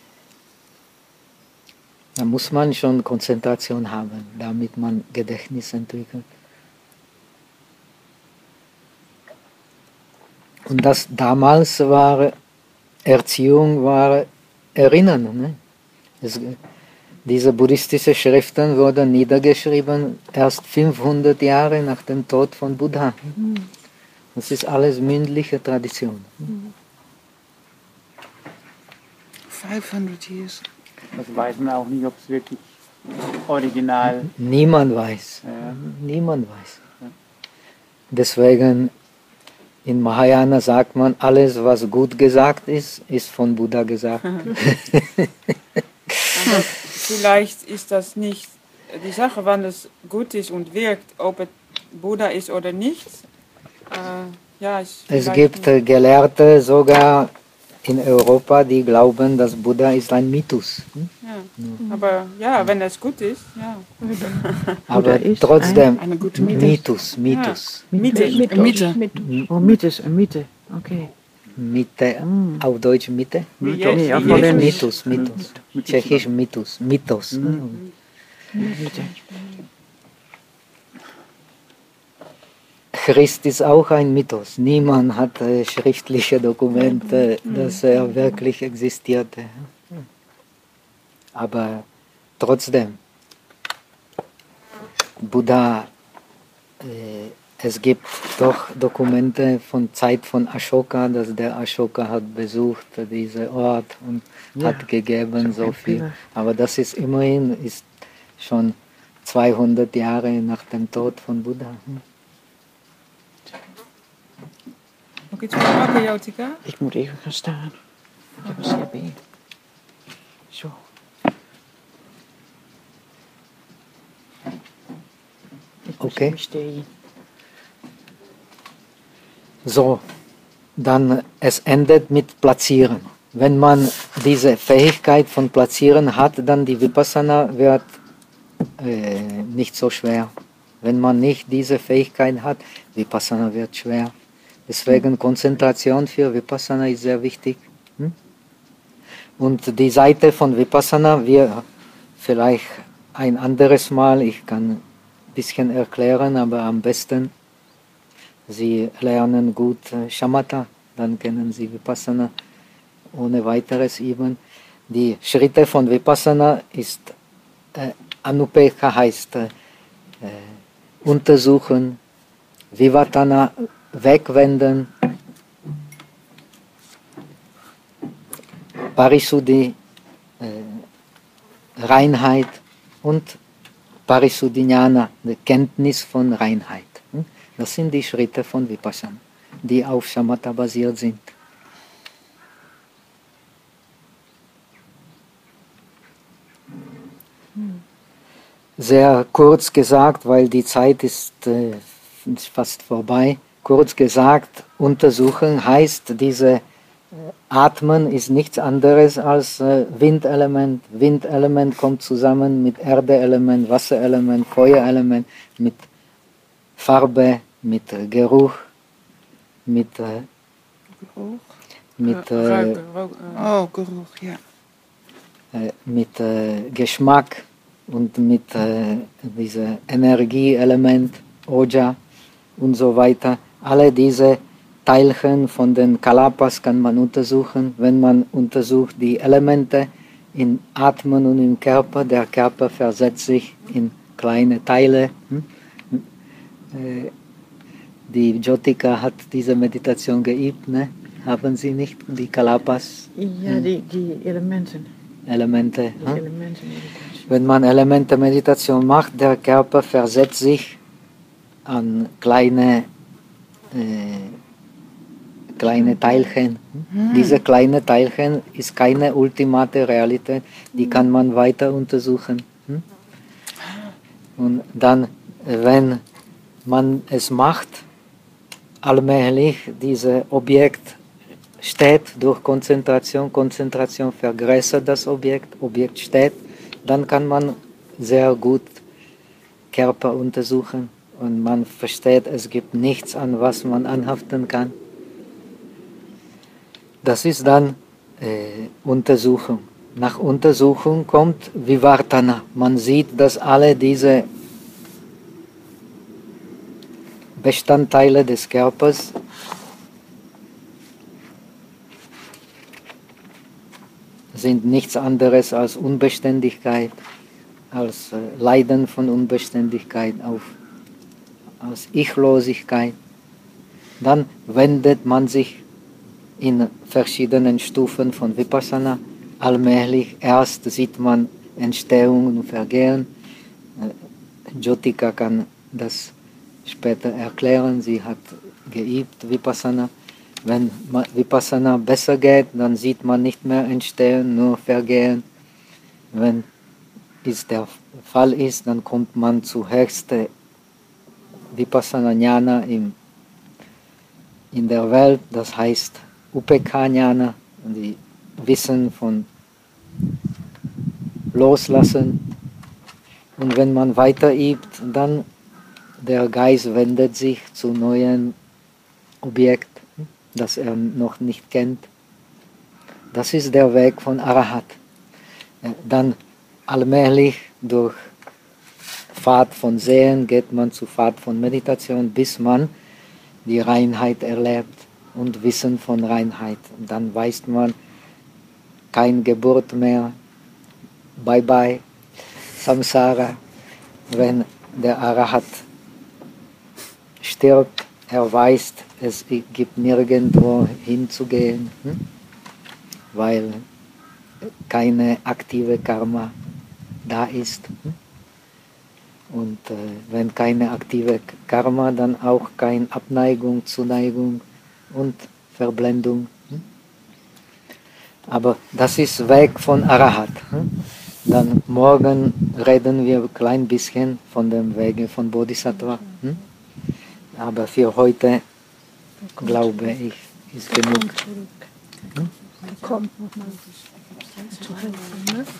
Da muss man schon Konzentration haben, damit man Gedächtnis entwickelt. Und das damals war Erziehung, war Erinnern. Ne? Es, diese buddhistischen Schriften wurden niedergeschrieben erst fünfhundert Jahre nach dem Tod von Buddha. Das ist alles mündliche Tradition. fünfhundert years. Das weiß man auch nicht, ob es wirklich original ist. Niemand weiß. Ja. Niemand weiß. Deswegen in Mahayana sagt man, alles was gut gesagt ist, ist von Buddha gesagt. Aber vielleicht ist das nicht die Sache, wann es gut ist und wirkt, ob es Buddha ist oder nicht. Äh, ja, ist Es gibt äh, Gelehrte sogar in Europa, die glauben, dass Buddha ist ein Mythos. Hm? Ja. Aber ja, wenn es gut ist, ja. Aber ist trotzdem, Eine gute Mythos. Mythos, Mythos. Mitte. Een mythe. Oh, Mythos, een mythe. Oké. Mitte, auf Deutsch Mitte? Wie Mythos. jetzt, Ja, wie von jetzt. den- Mythos, Mythos. Tschechisch Mythos, Mythos. Mythe. Christ ist auch ein Mythos. Niemand hat äh, schriftliche Dokumente, dass er wirklich existierte. Aber trotzdem, Buddha, äh, es gibt doch Dokumente von Zeit von Ashoka, dass der Ashoka hat besucht diesen Ort und Ja, hat gegeben so viel. Bilder. Aber das ist immerhin ist schon zweihundert Jahre nach dem Tod von Buddha. Ook iets voor pakken, Jotica? Ik moet even gaan staan. Ik heb een C B. Zo. Ik moet Oké. even steken. So, dann es endet mit Platzieren. Wenn man diese Fähigkeit von Platzieren hat, dann die Vipassana wird äh, nicht so schwer. Wenn man nicht diese Fähigkeit hat, Vipassana wird schwer. Deswegen Konzentration für Vipassana ist sehr wichtig. Hm? Und die Seite von Vipassana, wir vielleicht ein anderes Mal, ich kann ein bisschen erklären, aber am besten, Sie lernen gut Shamatha, dann können Sie Vipassana ohne weiteres üben. Die Schritte von Vipassana ist, äh, Anupekkha heißt äh, untersuchen, Vivatana wegwenden, Parisuddhi äh, Reinheit und Parisuddhi-Jnana, die Kenntnis von Reinheit. Das sind die Schritte von Vipassana, die auf Shamatha basiert sind. Sehr kurz gesagt, weil die Zeit ist, äh, ist fast vorbei. Kurz gesagt, untersuchen heißt, diese Atmen ist nichts anderes als äh, Windelement. Windelement kommt zusammen mit Erdeelement, Wasserelement, Feuerelement, mit Farbe, mit äh, Geruch, mit, äh, Geruch? mit, äh, Ruik, rook, äh, Oh, Geruch, ja. äh, mit äh, Geschmack und mit äh, diesem Energieelement, Oja und so weiter. Alle diese Teilchen von den Kalapas kann man untersuchen, wenn man untersucht die Elemente in Atmen und im Körper. Der Körper versetzt sich in kleine Teile. Die Jyotika hat diese Meditation geübt, ne? Haben Sie nicht die Kalapas? Ja, die, die Elementen. Elemente. Die Hm? Elementenmeditation. Wenn man Elemente-Meditation macht, der Körper versetzt sich an kleine, äh, kleine Teilchen. Mhm. Diese kleine Teilchen ist keine ultimate Realität, die kann man weiter untersuchen. Hm? Und dann, wenn man es macht, allmählich dieses Objekt steht durch Konzentration, Konzentration vergrößert das Objekt, Objekt steht, dann kann man sehr gut Körper untersuchen und man versteht, es gibt nichts, an was man anhaften kann. Das ist dann äh, Untersuchung. Nach Untersuchung kommt Vivartana. Man sieht, dass alle diese Bestandteile des Körpers sind nichts anderes als Unbeständigkeit, als äh, Leiden von Unbeständigkeit, auf, als Ichlosigkeit. Dann wendet man sich in verschiedenen Stufen von Vipassana. Allmählich erst sieht man Entstehung und Vergehen. Äh, Jyotika kann das später erklären, sie hat geübt Vipassana. Wenn Vipassana besser geht, dann sieht man nicht mehr Entstehen, nur Vergehen. Wenn es der Fall ist, dann kommt man zu höchsten Vipassana Jnana in, in der Welt, das heißt Upekkha Jnana, die Wissen von Loslassen. Und wenn man weiter übt, dann der Geist wendet sich zu neuen Objekten, das er noch nicht kennt. Das ist der Weg von Arahat. Dann allmählich durch Pfad von Sehen geht man zu Pfad von Meditation, bis man die Reinheit erlebt und Wissen von Reinheit. Und dann weiß man, kein Geburt mehr, bye bye, Samsara. Wenn der Arahat stirbt, er weiß, es gibt nirgendwo hinzugehen, hm? weil keine aktive Karma da ist. Hm? Und äh, wenn keine aktive Karma, dann auch keine Abneigung, Zuneigung und Verblendung. Hm? Aber das ist Weg von Arahat. Hm? Dann morgen reden wir ein klein bisschen von dem Wege von Bodhisattva. Hm? Aber für heute, glaube ich, ist genug. Kommt nochmal zu helfen. Ne?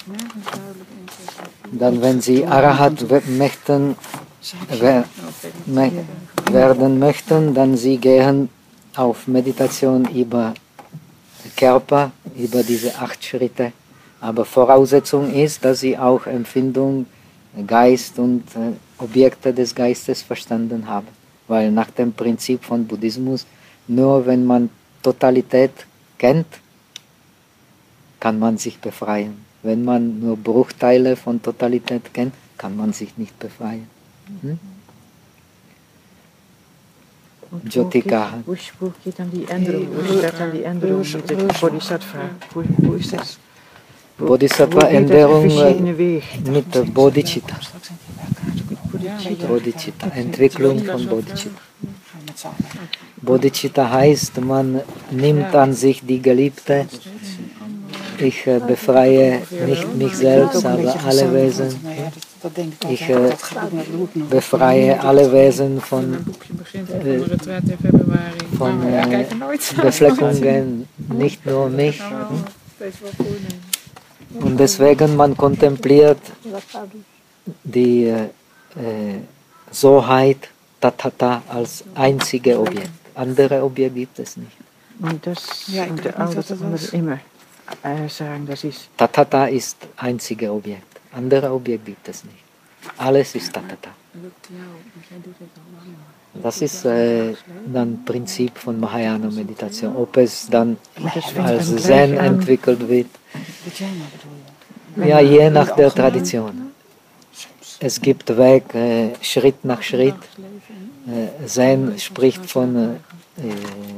Dann, wenn Sie Arahat möchten, wer, me, werden möchten, dann Sie gehen auf Meditation über Körper, über diese acht Schritte. Aber Voraussetzung ist, dass Sie auch Empfindung, Geist und äh, Objekte des Geistes verstanden haben. Weil nach dem Prinzip von Buddhismus, nur wenn man Totalität kennt, kann man sich befreien. Wenn man nur Bruchteile von Totalität kennt, kann man sich nicht befreien. Hm? Und Jyotika. Wo, geht- wo, wo geht dann die Änderung? Wo steht dann die Änderung mit dem Bodhisattva? Wo, wo ist das? Wo- Bodhisattva-Änderung wo geht das verschiedene Weg? mit der Bodhicitta. Bodhicitta. Bodhicitta, Entwicklung von Bodhicitta. Met z'n allen. Bodhicitta heißt, man nimmt an sich die Geliebte. Ich äh, befreie nicht mich selbst, aber alle Wesen. Nou ja, dat, dat denk ik Ich altijd. äh, Dat gaat ook naar het bloed nog. befreie alle Wesen von Mijn boekje begint ook een retreat in februari. Von Nou, ja, äh, kijk er nooit. Befleckungen, nicht nur mich. Gaan we wel steeds wel voornemen. Und deswegen man kontempliert die äh, äh, Soheit, Tathata, als einzige Objekt. Andere Objekt gibt es nicht. Und das, Ja, ik und weet niet alles wat dat andere was. immer äh, sagen, das ist Tathata ist einzige Objekt. Andere Objekt gibt es nicht. Alles ist Tathata. Lukt jou, want jij doet het al langer. Das ist äh, dann Prinzip von Mahayana-Meditation. Ob es dann als Zen entwickelt wird, Dat jij nou bedoel je? ja, je nach der Tradition. Es gibt Weg, äh, Schritt nach Schritt. Äh, Zen spricht von äh, äh,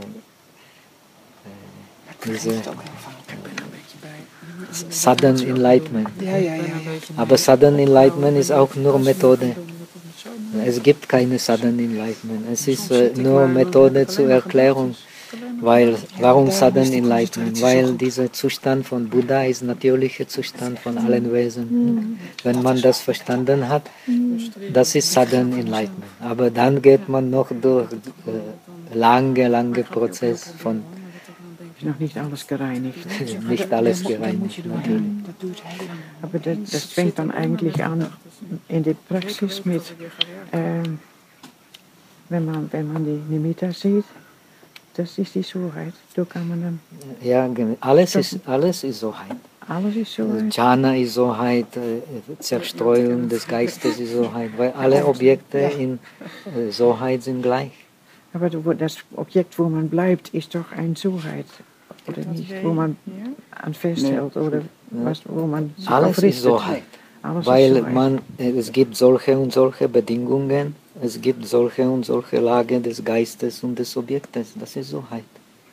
diese Dat ook heel vaak. Sudden Enlightenment. Ja, ja, ja. Aber Sudden Enlightenment ist auch nur Methode. Es gibt keine Sudden Enlightenment. Es ist äh, nur Methode zur Erklärung. Weil, warum Sudden Enlightenment? Weil dieser Zustand von Buddha ist natürlicher Zustand von allen Wesen. Wenn man das verstanden hat, das ist Sudden Enlightenment. Aber dann geht man noch durch äh, lange, lange Prozess von ist noch nicht alles gereinigt. nicht alles gereinigt. Natürlich. Dat duurt heel lang. Aber das, das fängt dann eigentlich an in der Praxis mit, ähm, wenn, man, wenn man die Nimitta sieht, das ist die Soheit. Da kann man dann, Ja, gen- alles ist, alles ist Soheit. alles ist Soheit. Jhana ist Soheit, äh, Zerstreuung des Geistes ist Soheit, weil alle Objekte in äh, Soheit sind gleich. Aber wo- das Objekt, wo man bleibt, ist doch ein Soheit. Oder nicht? Wo man an festhält oder was, wo man sich Alles ist aufrichtet. Soheit, Alles weil ist Soheit. man, äh, es gibt solche und solche Bedingungen, es gibt solche und solche Lage des Geistes und des Objektes, das ist Soheit.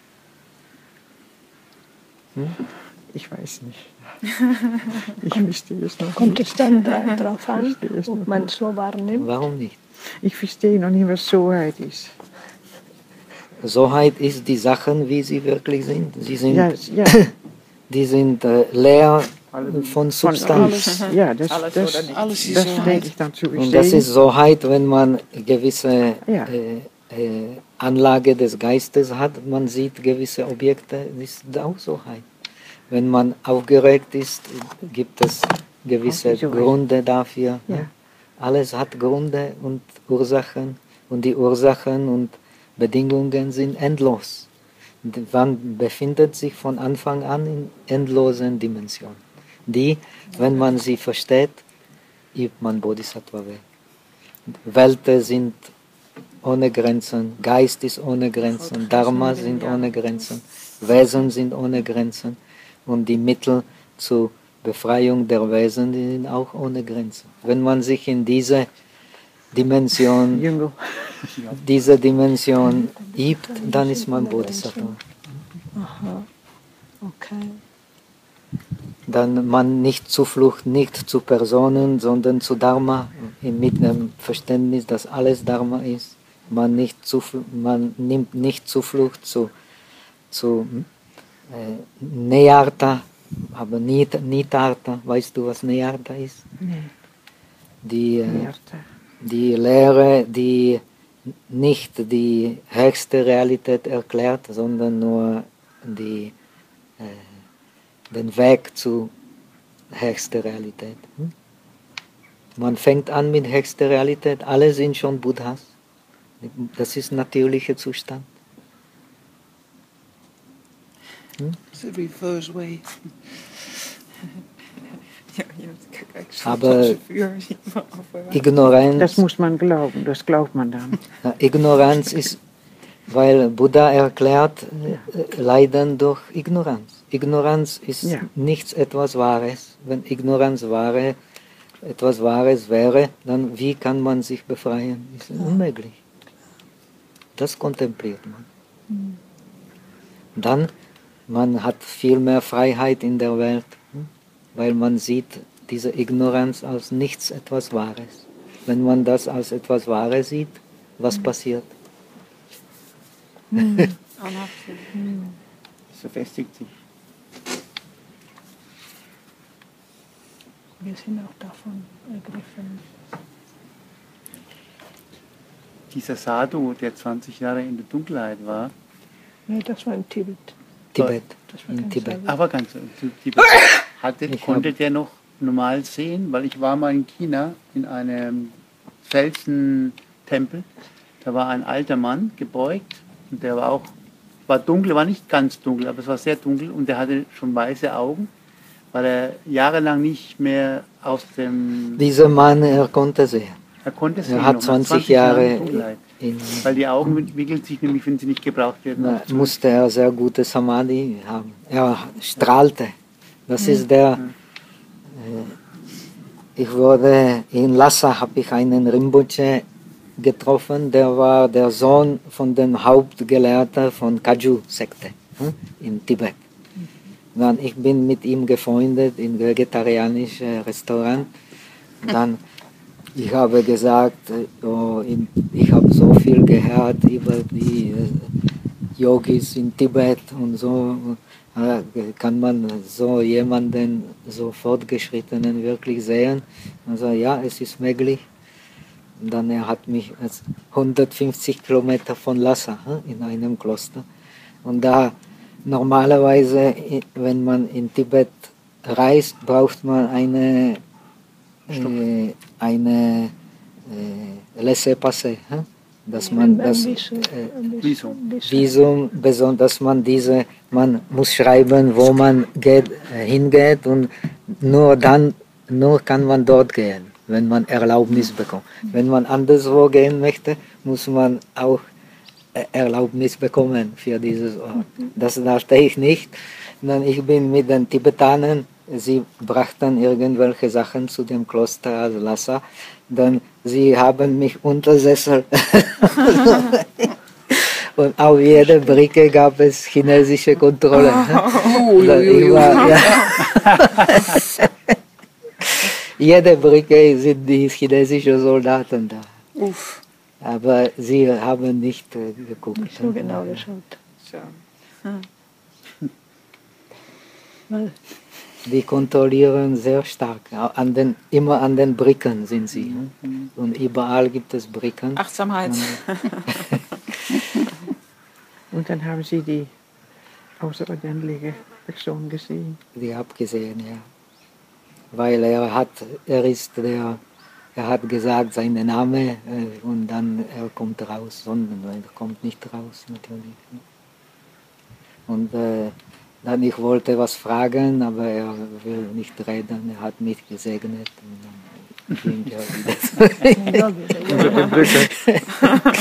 Hm? Ich weiß nicht. Ich verstehe es noch Kommt nicht. es dann dra- drauf an, Verstehe es ob noch man nicht. es so wahrnimmt? Warum nicht? Ich verstehe noch nicht, was Soheit ist. Soheit ist die Sachen, wie sie wirklich sind. Sie sind, Ja, ja, die sind äh, leer von von Substanz. alles. Ja, das, Alles das, oder nichts. Alles is das Soheit. denke ich dann zu Und verstehen. das ist Soheit, wenn man gewisse Ja. äh, äh, Anlage des Geistes hat, man sieht gewisse Objekte, das ist auch Soheit. Wenn man aufgeregt ist, gibt es gewisse Auch die Soheit. Gründe dafür. Ja. Alles hat Gründe und Ursachen und die Ursachen und Bedingungen sind endlos. Und man befindet sich von Anfang an in endlosen Dimensionen, die, wenn man sie versteht, übt man Bodhisattva weg. Welten sind ohne Grenzen, Geist ist ohne Grenzen, Dharma sind ohne Grenzen, Wesen sind ohne Grenzen und die Mittel zur Befreiung der Wesen die sind auch ohne Grenzen. Wenn man sich in diese Dimension, Jüngel. diese Dimension übt, dann ist man Bodhisattva. Aha, okay. Dann man nicht Zuflucht nicht zu Personen, sondern zu Dharma, mit dem Verständnis, dass alles Dharma ist. Man, nicht Zufl- man nimmt nicht Zuflucht zu, zu äh, Neyarta, aber nicht Nitarta. Weißt du, was Neyarta ist? Nee, Die, äh, Niyarta. die Lehre, die nicht die höchste Realität erklärt, sondern nur die, äh, den Weg zur höchsten Realität. Hm? Man fängt an mit höchster Realität, alle sind schon Buddhas. Das ist natürlicher Zustand. Hm? It's the reverse way. Ja, ja, kijk, Aber Das Ignoranz, muss man glauben, das glaubt man dann. Ignoranz ist, weil Buddha erklärt, äh, Leiden durch Ignoranz. Ignoranz ist Ja. nichts etwas Wahres. Wenn Ignoranz wahre, etwas Wahres wäre, dann wie kann man sich befreien? Ist unmöglich. Das kontempliert man. Dann, man hat viel mehr Freiheit in der Welt, weil man sieht diese Ignoranz als nichts etwas Wahres. Wenn man das als etwas Wahres sieht, was passiert? Es verfestigt sich. Wir sind auch davon ergriffen. Dieser Sadhu, der zwanzig Jahre in der Dunkelheit war, Nee, das war in Tibet. Tibet. Das war In ganz Tibet. selten. aber ganz Tibet, hatte, Ich konnte hab- der noch normal sehen, weil ich war mal in China in einem Felsentempel. Da war ein alter Mann gebeugt und der war auch, war dunkel, war nicht ganz dunkel, aber es war sehr dunkel und der hatte schon weiße Augen, weil er jahrelang nicht mehr aus dem, Dieser Mann, er konnte sehen. er konnte sehen, Er hat noch nach zwanzig Jahren Jahre Dunkelheit. in, Weil die Augen wickeln sich nämlich, wenn sie nicht gebraucht werden. na, musste er sehr gute Samadhi haben. Er strahlte. Das ist der. Äh, ich wurde in Lhasa, habe ich einen Rinpoche getroffen, der war der Sohn von dem Hauptgelehrten von Kagyu-Sekte hm, in Tibet. Dann ich bin mit ihm gefreundet in vegetarianischen Restaurant. Dann ich habe gesagt, äh, oh, in, ich habe so viel gehört über die äh, Yogis in Tibet und so. Äh, kann man so jemanden, so fortgeschrittenen wirklich sehen? Also ja, es ist möglich. Und dann er hat mich als hundertfünfzig Kilometer von Lhasa hm, in einem Kloster. Und da normalerweise, i- wenn man in Tibet reist, braucht man eine äh, eine äh, Laissez-passer, hm? dass man Ein- ein das Visum, äh, ein Visum. Visum, besonders dass man diese, man muss schreiben, wo man geht, äh, hingeht und nur dann, nur kann man dort gehen, wenn man Erlaubnis bekommt. Wenn man anderswo gehen möchte, muss man auch äh, Erlaubnis bekommen für dieses Ort. Das dachte ich nicht. Dann ich bin mit den Tibetanern, sie brachten irgendwelche Sachen zu dem Kloster als Lhasa, dann sie haben mich unter Sessel und auf jeder Brücke gab es chinesische Kontrolle. Dann ich war, ja. Jede Brücke sind die chinesischen Soldaten da. Uff. Aber sie haben nicht äh, geguckt. Nicht so genau geschaut. Zo. Weil Die kontrollieren sehr stark. An den, immer an den Brücken sind sie. Und überall gibt es Brücken. Achtsamheid. Und dann haben Sie die außerordentliche Person gesehen. Die habe gesehen, ja. Weil er hat, er ist der, er hat gesagt seinen Namen äh, und dann er kommt raus, sondern er kommt nicht raus natürlich. Und äh, dann ich wollte was fragen, aber er will nicht reden. Er hat mich gesegnet und dann ging er wieder. ja, wieder, ja.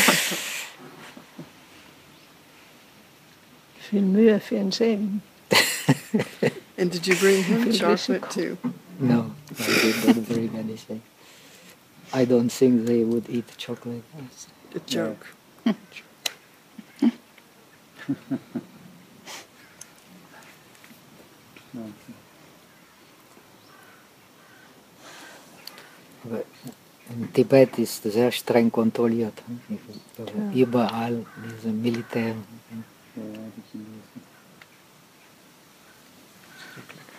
Viel Mühe für einen Segen. And did you bring him Viel chocolate Risiko. too? No, I didn't bring anything. I don't think they would eat chocolate. A joke. Aber in Tibet ist sehr streng kontrolliert. Ich glaube, überall diese Militär. Ja, die Chinesen.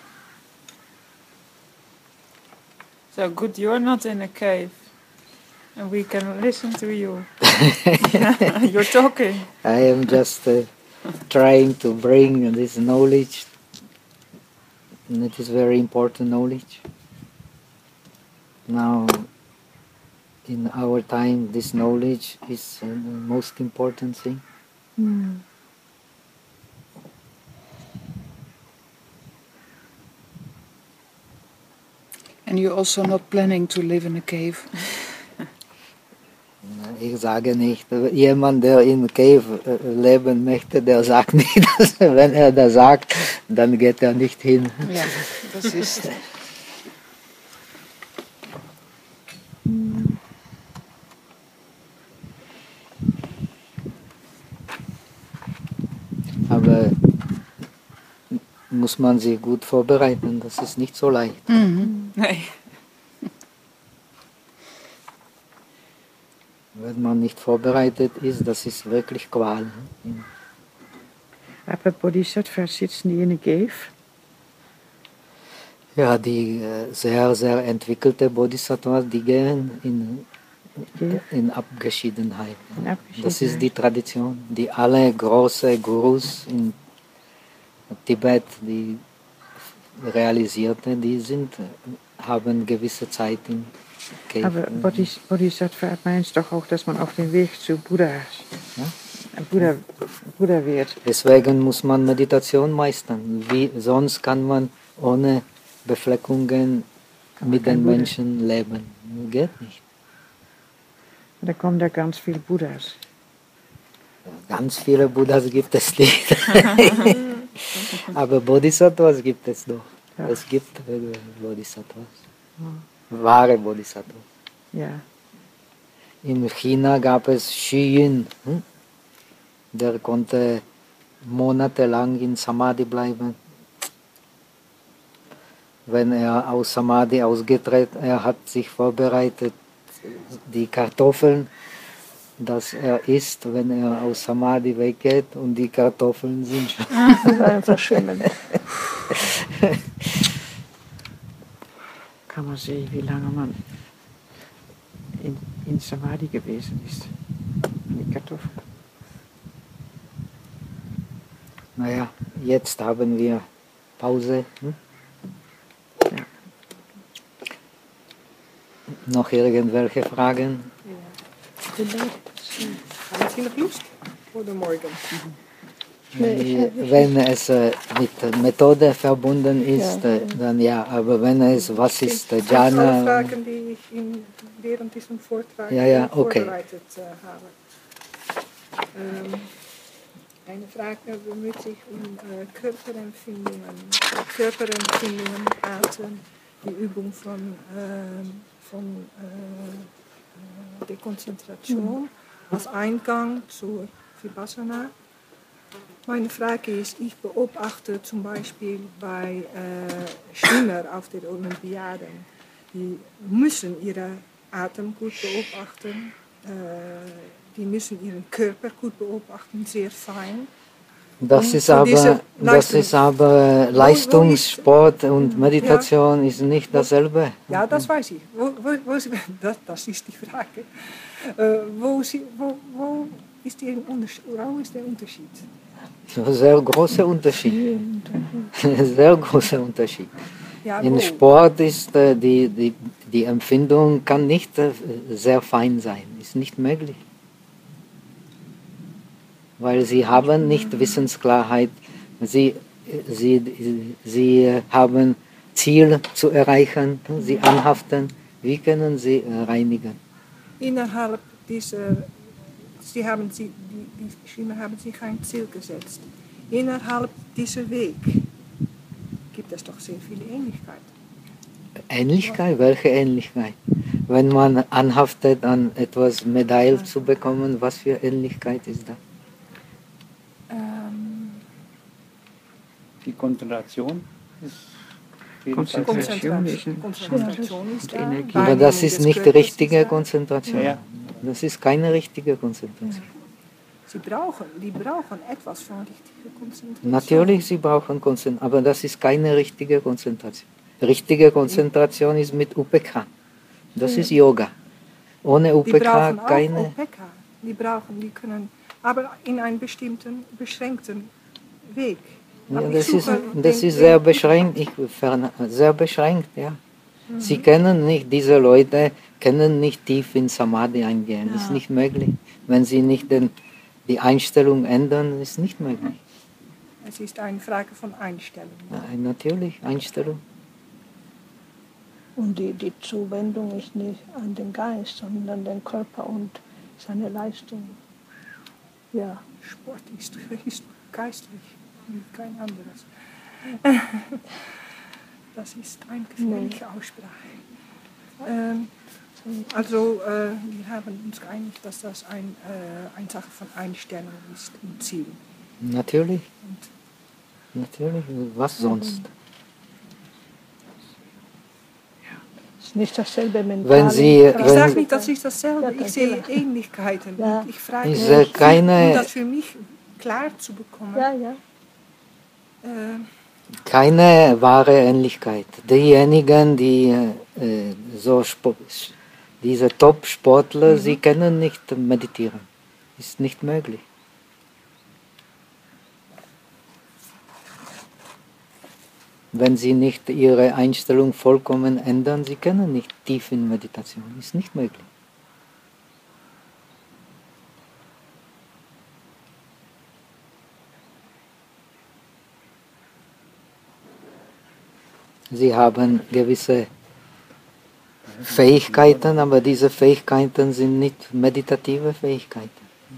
So good, you're not in a cave. And we can listen to you. You're talking. I am just uh, trying to bring this knowledge, and it is very important knowledge. Now, in our time, this knowledge is uh, the most important thing. Mm. And you're also not planning to live in a cave? Ich sage nicht, jemand, der in Cave äh, leben möchte, der sagt nicht, dass, wenn er das sagt, dann geht er nicht hin. Ja, das ist... Aber muss man sich gut vorbereiten, das ist nicht so leicht. Mhm. Nee. Wenn man nicht vorbereitet ist, das ist wirklich Qual. Aber Bodhisattvas sitzen die in der Cave? Ja, die äh, sehr, sehr entwickelte Bodhisattvas, die gehen in, in Abgeschiedenheit. In Abgeschiedenheit. Das ist die Tradition. Die alle großen Gurus in Tibet, die realisierten, die sind, haben gewisse Zeit in Cave. Aber Bodhis Bodhisattva meint doch auch, dass man auf dem Weg zu Buddha, Ja? Buddha, Buddha wird. Deswegen muss man Meditation meistern. Wie sonst kann man ohne Befleckungen mit den Buddha. Menschen leben. Geht nicht. Da kommen da ganz viele Buddhas. Ganz viele Buddhas gibt es nicht. Aber Bodhisattvas gibt es doch. Ja. Es gibt äh, Bodhisattvas. Wahre Bodhisattvas. Ja. In China gab es Xu Yun. Hm? Der konnte monatelang in Samadhi bleiben. Wenn er aus Samadhi ausgetreten, er hat sich vorbereitet, die Kartoffeln, dass er isst, wenn er aus Samadhi weggeht, und die Kartoffeln sind schon verschwimmen. Kann man sehen, wie lange man in, in Samadhi gewesen ist. Die Kartoffeln. Naja, jetzt haben wir Pause. Hm? Ja. Noch irgendwelche Fragen? Haben Sie noch Lust? Oder morgen? Wenn es äh, mit Methode verbunden ist, äh, dann ja, aber wenn es, was ist äh, Das sind alle Jhana? Fragen, die ich in, während diesem Vortrag Ja, ja, äh, okay. vorbereitet äh, habe. Ähm, eine Frage bemüht sich um äh, Körperempfindungen, Körperempfindungen, Atem, die Übung von, äh, von äh, der Konzentration als Eingang zur Vipassana. Meine Frage ist, ich beobachte zum Beispiel bei äh, Schwimmer auf den Olympiaden, die müssen ihren Atem gut beobachten, äh, die müssen ihren Körper gut beobachten, sehr fein. Das Und ist von aber, dieser das Leistung- ist aber Leistungssport und Meditation ist nicht dasselbe. Ja, das weiß ich. Wo, wo, wo, das, das ist die Frage. Äh, wo, sie- wo, wo, ist der Unterschied, wo ist der Unterschied? Sehr großer Unterschied. Sehr großer Unterschied. Ja, In wo? Sport ist äh, die, die, die Empfindung kann nicht äh, sehr fein sein, ist nicht möglich. Weil sie haben nicht Wissensklarheit, sie, sie, sie haben Ziel zu erreichen, sie anhaften. Wie können sie äh, reinigen? Innerhalb dieser, sie haben, sie, die, die Schwimmer haben sich ein Ziel gesetzt. Innerhalb dieser Weg gibt es doch sehr viele Ähnlichkeiten. Ähnlichkeit? Welche Ähnlichkeit? Wenn man anhaftet, an etwas Medaille zu bekommen, was für Ähnlichkeit ist da? Ähm, Die Konzentration ist auf jeden Fall Konzentration. sehr- Konzentration, Konzentration ist da. Energie. Aber Wahrnehmung das ist des nicht die Körpers richtige ist da. Konzentration. Ja, ja. Das ist keine richtige Konzentration. Sie brauchen, die brauchen etwas von richtiger Konzentration. Natürlich, sie brauchen Konzentration, aber das ist keine richtige Konzentration. Richtige Konzentration ist mit U P K. Das ist Yoga. Ohne U Die P K brauchen auch keine. U P K. Die brauchen, die können, aber in einem bestimmten, beschränkten Weg. Ja, Aber ich das ist, suche das den- ist sehr den- beschränkt, ich, fern- sehr beschränkt, ja. Sie können nicht, diese Leute können nicht tief in Samadhi eingehen, das ist nicht möglich. Wenn sie nicht den, die Einstellung ändern, ist nicht möglich. Es ist eine Frage von Einstellung. Ja, natürlich, Einstellung. Und die, die Zuwendung ist nicht an den Geist, sondern an den Körper und seine Leistung. Ja. Sport ist, ist geistlich, kein anderes. Das ist eine gefährliche Aussprache. Ähm, also äh, wir haben uns geeinigt, dass das ein, äh, eine Sache von Einstellung ist und Ziel. Natürlich. Natürlich, was sonst? Es ist nicht dasselbe mentale. Wenn Sie- Ich Wenn- sage nicht, das ist dasselbe. Ja, Ich sehe danke. Ähnlichkeiten. Ja. Und ich frage Ich sehe mich, keine- um das für mich klar zu bekommen. Ja, ja. Äh, Keine wahre Ähnlichkeit. Diejenigen, die äh, so Spo- diese Top-Sportler, sie können nicht meditieren. Ist nicht möglich. Wenn sie nicht ihre Einstellung vollkommen ändern, sie können nicht tief in Meditation. Ist nicht möglich. Sie haben gewisse Fähigkeiten, aber diese Fähigkeiten sind nicht meditative Fähigkeiten.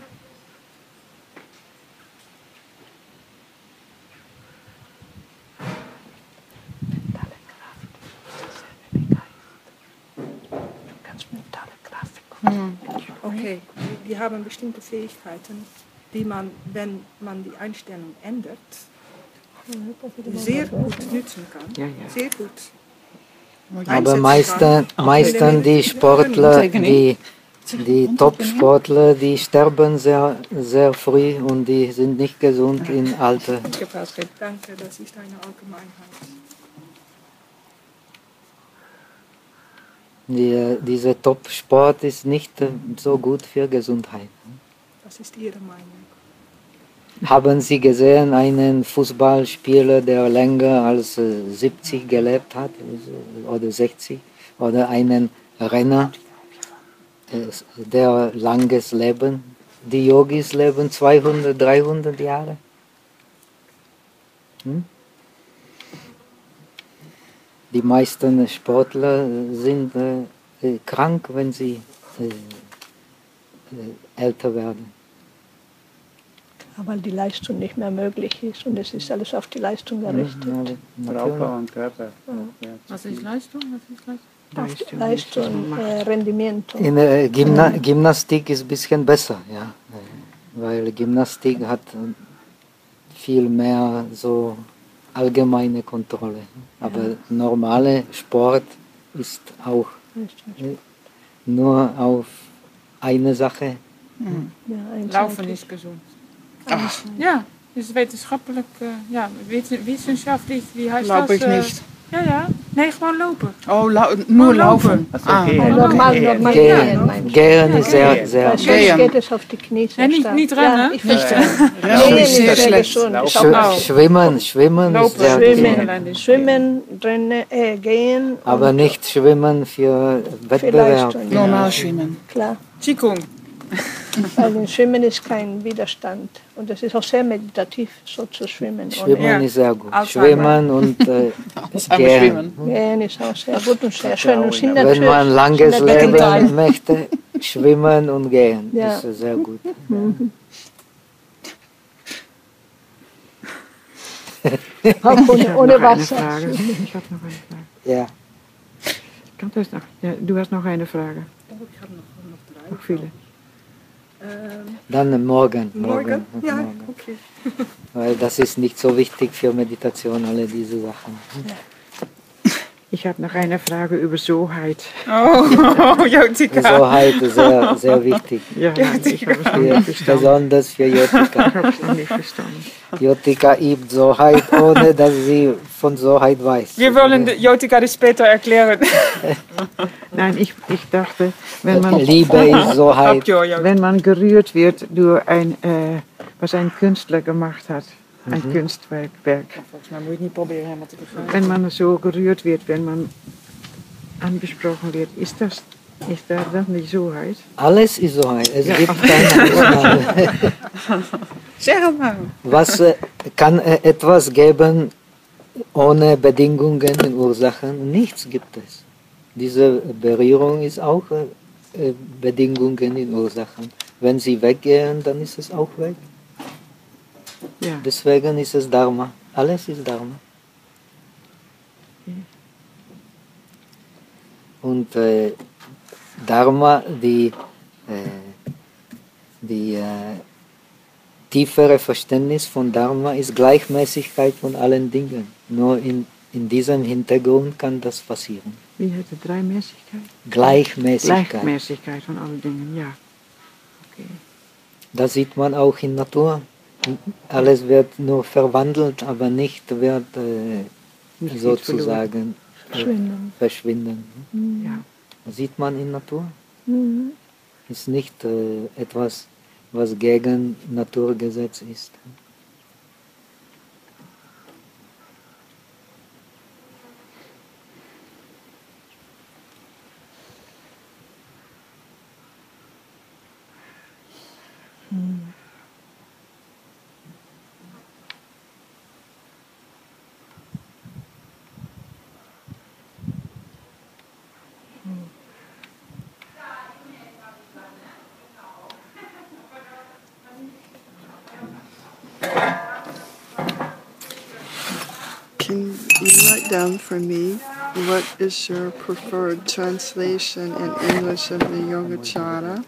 Mentale Kraft. Das ist dasselbe wie Geist. Du kannst mentale Kraft bekommen. okay, die, die haben bestimmte Fähigkeiten, die man, wenn man die Einstellung ändert, sehr gut nützen kann. Ja, ja. Sehr gut. Aber einsetzen meistens, kann. meistens die Sportler, die, die Top-Sportler, die sterben sehr, sehr früh und die sind nicht gesund im Alter. Danke, das ist eine Allgemeinheit. Die, dieser Top-Sport ist nicht äh, so gut für Gesundheit. Das ist Ihre Meinung. Haben Sie gesehen, einen Fußballspieler, der länger als äh, siebzig gelebt hat oder sechzig? Oder einen Renner, äh, der langes Leben? Die Yogis leben zweihundert, dreihundert Jahre. Hm? Die meisten Sportler sind äh, äh, krank, wenn sie äh, äh, älter werden. Weil die Leistung nicht mehr möglich ist und es ist alles auf die Leistung gerichtet. Ja, Brauchbar und Körper. Ja. Was ist Leistung? Was ist Leistung? Auf die Leistung, äh, Rendimiento. In äh, Gymna Gymnastik ist ein bisschen besser, ja, Äh, weil Gymnastik hat äh, viel mehr so allgemeine Kontrolle. Aber normale Sport ist auch äh, nur auf eine Sache. Ja, einseitig. Laufen ist gesund. Ja, ist wetenschappelijk, äh, ja, wet- wissenschaftlich, wie heißt Loop das? ich äh, nicht. Ja, ja, nee, gewoon lopen. Oh, lau nur laufen. Also Ah. gehen. Ja, normal, normal Gehen, gehen, meinst du? Gehen ist sehr, Gehen. sehr Weil sonst Gehen. geht es auf die Knie sehr Ja, nicht- stark. nicht rennen. Ja, ich verstehe. Rennen Gehen ist ist sehr sehr schlecht. gesund. Ist Laufen. auch Sch Schwimmen, Schwimmen ist Lopen, sehr schwimmen. gesund. Schwimmen, Schwimmen, Rennen, äh, gehen. Aber und nicht schwimmen für Wettbewerb. Leistung. Normal schwimmen. Klar, Qigong. weil im Schwimmen ist kein Widerstand. Und es ist auch sehr meditativ, so zu schwimmen. Schwimmen Ja. ist sehr gut. Alzheimer. Schwimmen und äh, Alzheimer gehen. schwimmen. Gehen ist auch sehr gut und sehr schön. Und sind Wenn natürlich- man langes sind natürlich- Leben möchte, schwimmen und gehen. Ja. Das ist sehr gut. Auch Ich ohne, habe ohne noch eine Wasser. Frage. Ich habe noch eine Frage. Ja. Kan das noch? Ja, du hast noch eine Frage. Ich habe noch, noch drei. Noch viele. Ähm, Dann morgen. morgen? Ja, morgen. okay. Weil das ist nicht so wichtig für Meditation, alle diese Sachen. Ich habe noch eine Frage über Soheit. Oh, Jotika. Soheit ist sehr, sehr wichtig. Ja, ja ich habe es noch Für, nicht verstanden. besonders für Jotika. Ich habe es noch nicht verstanden. Jotika übt Soheit, ohne dass sie von Soheit weiß. Wir wollen de- Jotika das später erklären. Nein, ich, ich dachte, wenn man, Liebe ist so heiß. wenn man gerührt wird door ein, äh, was ein Künstler gemacht hat, ein Mhm. Kunstwerk. Werk. Volgens mij moet je het niet proberen helemaal te begrijpen. Wenn man so gerührt wird, wenn man angesprochen wird, ist das, ist das dann die Zoheit? Alles ist so heiß. Es Ja. gibt keine Ausnahme. Zeg het maar. Was äh, kann äh, etwas geben ohne Bedingungen und Ursachen? Nichts gibt es. Diese Berührung ist auch äh, äh, Bedingungen und Ursachen. Wenn sie weggehen, dann ist es auch weg. Ja. Deswegen ist es Dharma. Alles ist Dharma. Und äh, Dharma, die, äh, die äh, tiefere Verständnis von Dharma ist Gleichmäßigkeit von allen Dingen. Nur in, in diesem Hintergrund kann das passieren. Wie heet het? Dreimäßigkeit? Gleichmäßigkeit. Gleichmäßigkeit von allen Dingen, ja. Okay. Das sieht man auch in Natur. Alles wird nur verwandelt, aber nicht wird äh, Nicht geht sozusagen äh, Verschwinden. verschwinden. Ja. Das sieht man in Natur. Mhm. Ist nicht äh, etwas, was gegen Naturgesetz ist. Can you write down for me what is your preferred translation in English of the Yogacara?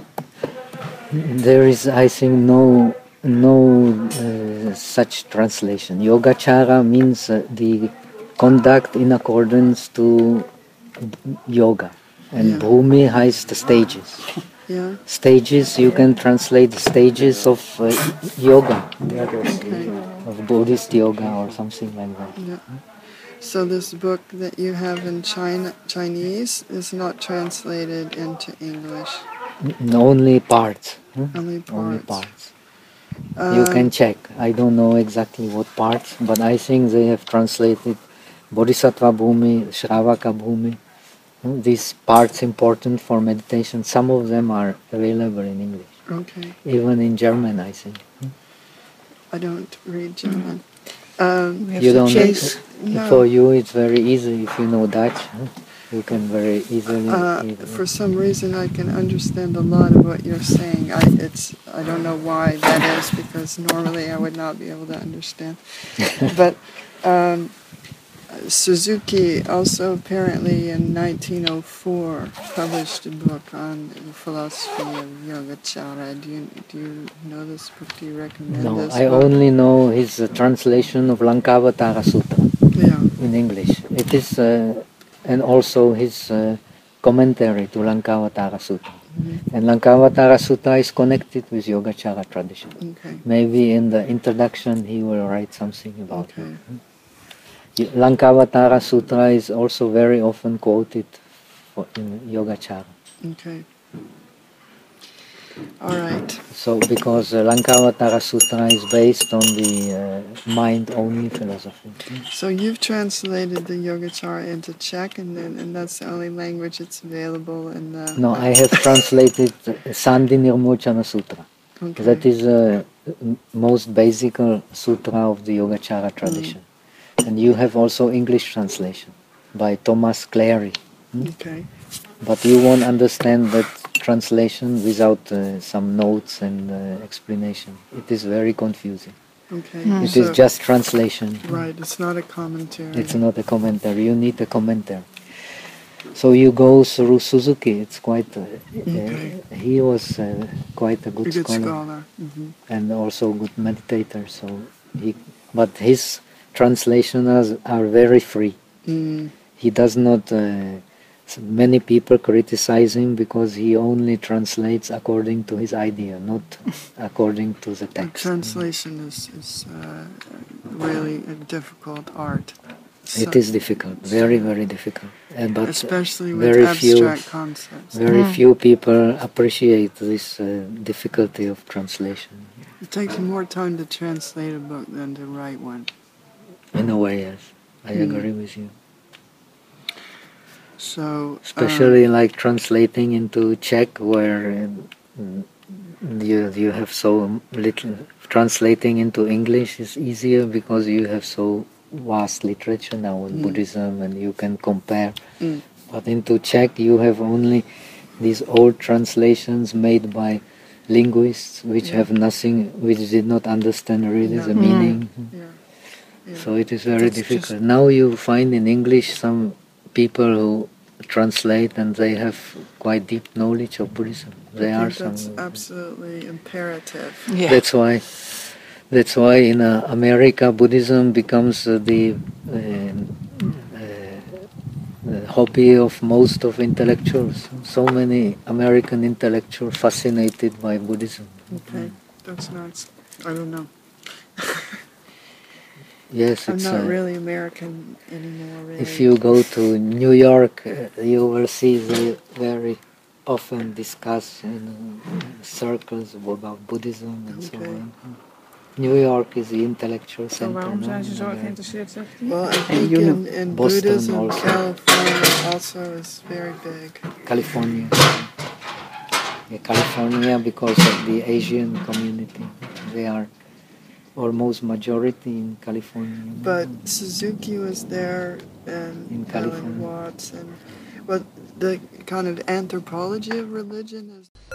There is, I think, no no uh, such translation. Yogacara means uh, the conduct in accordance to yoga, and Yeah. Bhumi heißt the stages. Yeah? Stages, you can translate the stages of uh, yoga, Okay. of Buddhist yoga or something like that. Yeah. So this book that you have in China, Chinese is not translated into English. N- Only parts. huh? Only parts. Only parts. You Um, can check. I don't know exactly what parts, but I think they have translated Bodhisattva Bhumi, Shravaka Bhumi. Hmm, These parts important for meditation. Some of them are available in English, Okay. even in German, I think. I don't read German. Um, We have You to don't. chase. no. For you, it's very easy if you know Dutch. huh? You can very easily. Uh, read for it. some reason, I can understand a lot of what you're saying. I it's I don't know why that is, because normally I would not be able to understand. But um, Suzuki also apparently in nineteen oh four published a book on the philosophy of Yogacara. Do you do you know this book? Do you recommend No, this I book? only know his uh, translation of Lankavatara Sutta Yeah. in English. It is, uh, and also his uh, commentary to Lankavatara Sutta. Mhm. And Lankavatara Sutta is connected with Yogacara tradition. Okay. Maybe in the introduction he will write something about Okay. it. Y- Lankavatara Sutra is also very often quoted for, in Yogacara. Okay. All right. So, because uh, Lankavatara Sutra is based on the uh, mind-only philosophy. So you've translated the Yogacara into Czech, and then and that's the only language it's available in the. No, I have translated uh, Sandhi Nirmochana Sutra. Okay. That is the uh, most basic uh, sutra of the Yogacara tradition. And you have also English translation by Thomas Clary. Okay. But you won't understand that translation without uh, some notes and uh, explanation. It is very confusing. Okay. It So- is just translation. Right. It's not a commentary. It's not a commentary. You need a commentary. So you go through Suzuki. It's quite. Uh, Okay. uh, he was uh, quite a good, A good scholar, scholar. hmm and also good meditator. So he, but his translations are very free. Mm. He does not. Uh, s- many people criticize him because he only translates according to his idea, not according to the The text. translation is is uh, really a difficult art. So- It is difficult, very, very difficult. And but especially with very few, abstract concepts. very few people appreciate this uh, difficulty of translation. It takes more time to translate a book than to write one. In a way, yes, I Mm. agree with you. So, Especially like translating into Czech, where uh, you you have so little. Translating into English is easier because you have so vast literature now in Mm. Buddhism, and you can compare. Mm. But into Czech, you have only these old translations made by linguists, which Yeah. have nothing, which did not understand really the No. meaning. yeah, yeah. So it is very That's difficult. just- Now you find in English some people who translate, and they have quite deep knowledge of Buddhism. They I are think that's some. absolutely imperative. Yeah. That's why. That's why in uh, America Buddhism becomes uh, the, uh, uh, the hobby of most of intellectuals. So many American intellectuals fascinated by Buddhism. Okay, that's not. I don't know. Yes, I'm it's. not uh, really American anymore. Really. If you go to New York, uh, you will see they very often discuss in uh, circles about Buddhism and so Okay. on. New York is the intellectual Zo, center. waarom no? zijn ze zo And, uh, geïnteresseerd, zegt hij? Well, I think you know, in, in Boston Buddhism, also. California also is very big. California. Yeah, California, because of the Asian community. They are almost majority in California. But Suzuki was there, and In Alan California. Watts, and well, the kind of anthropology of religion is.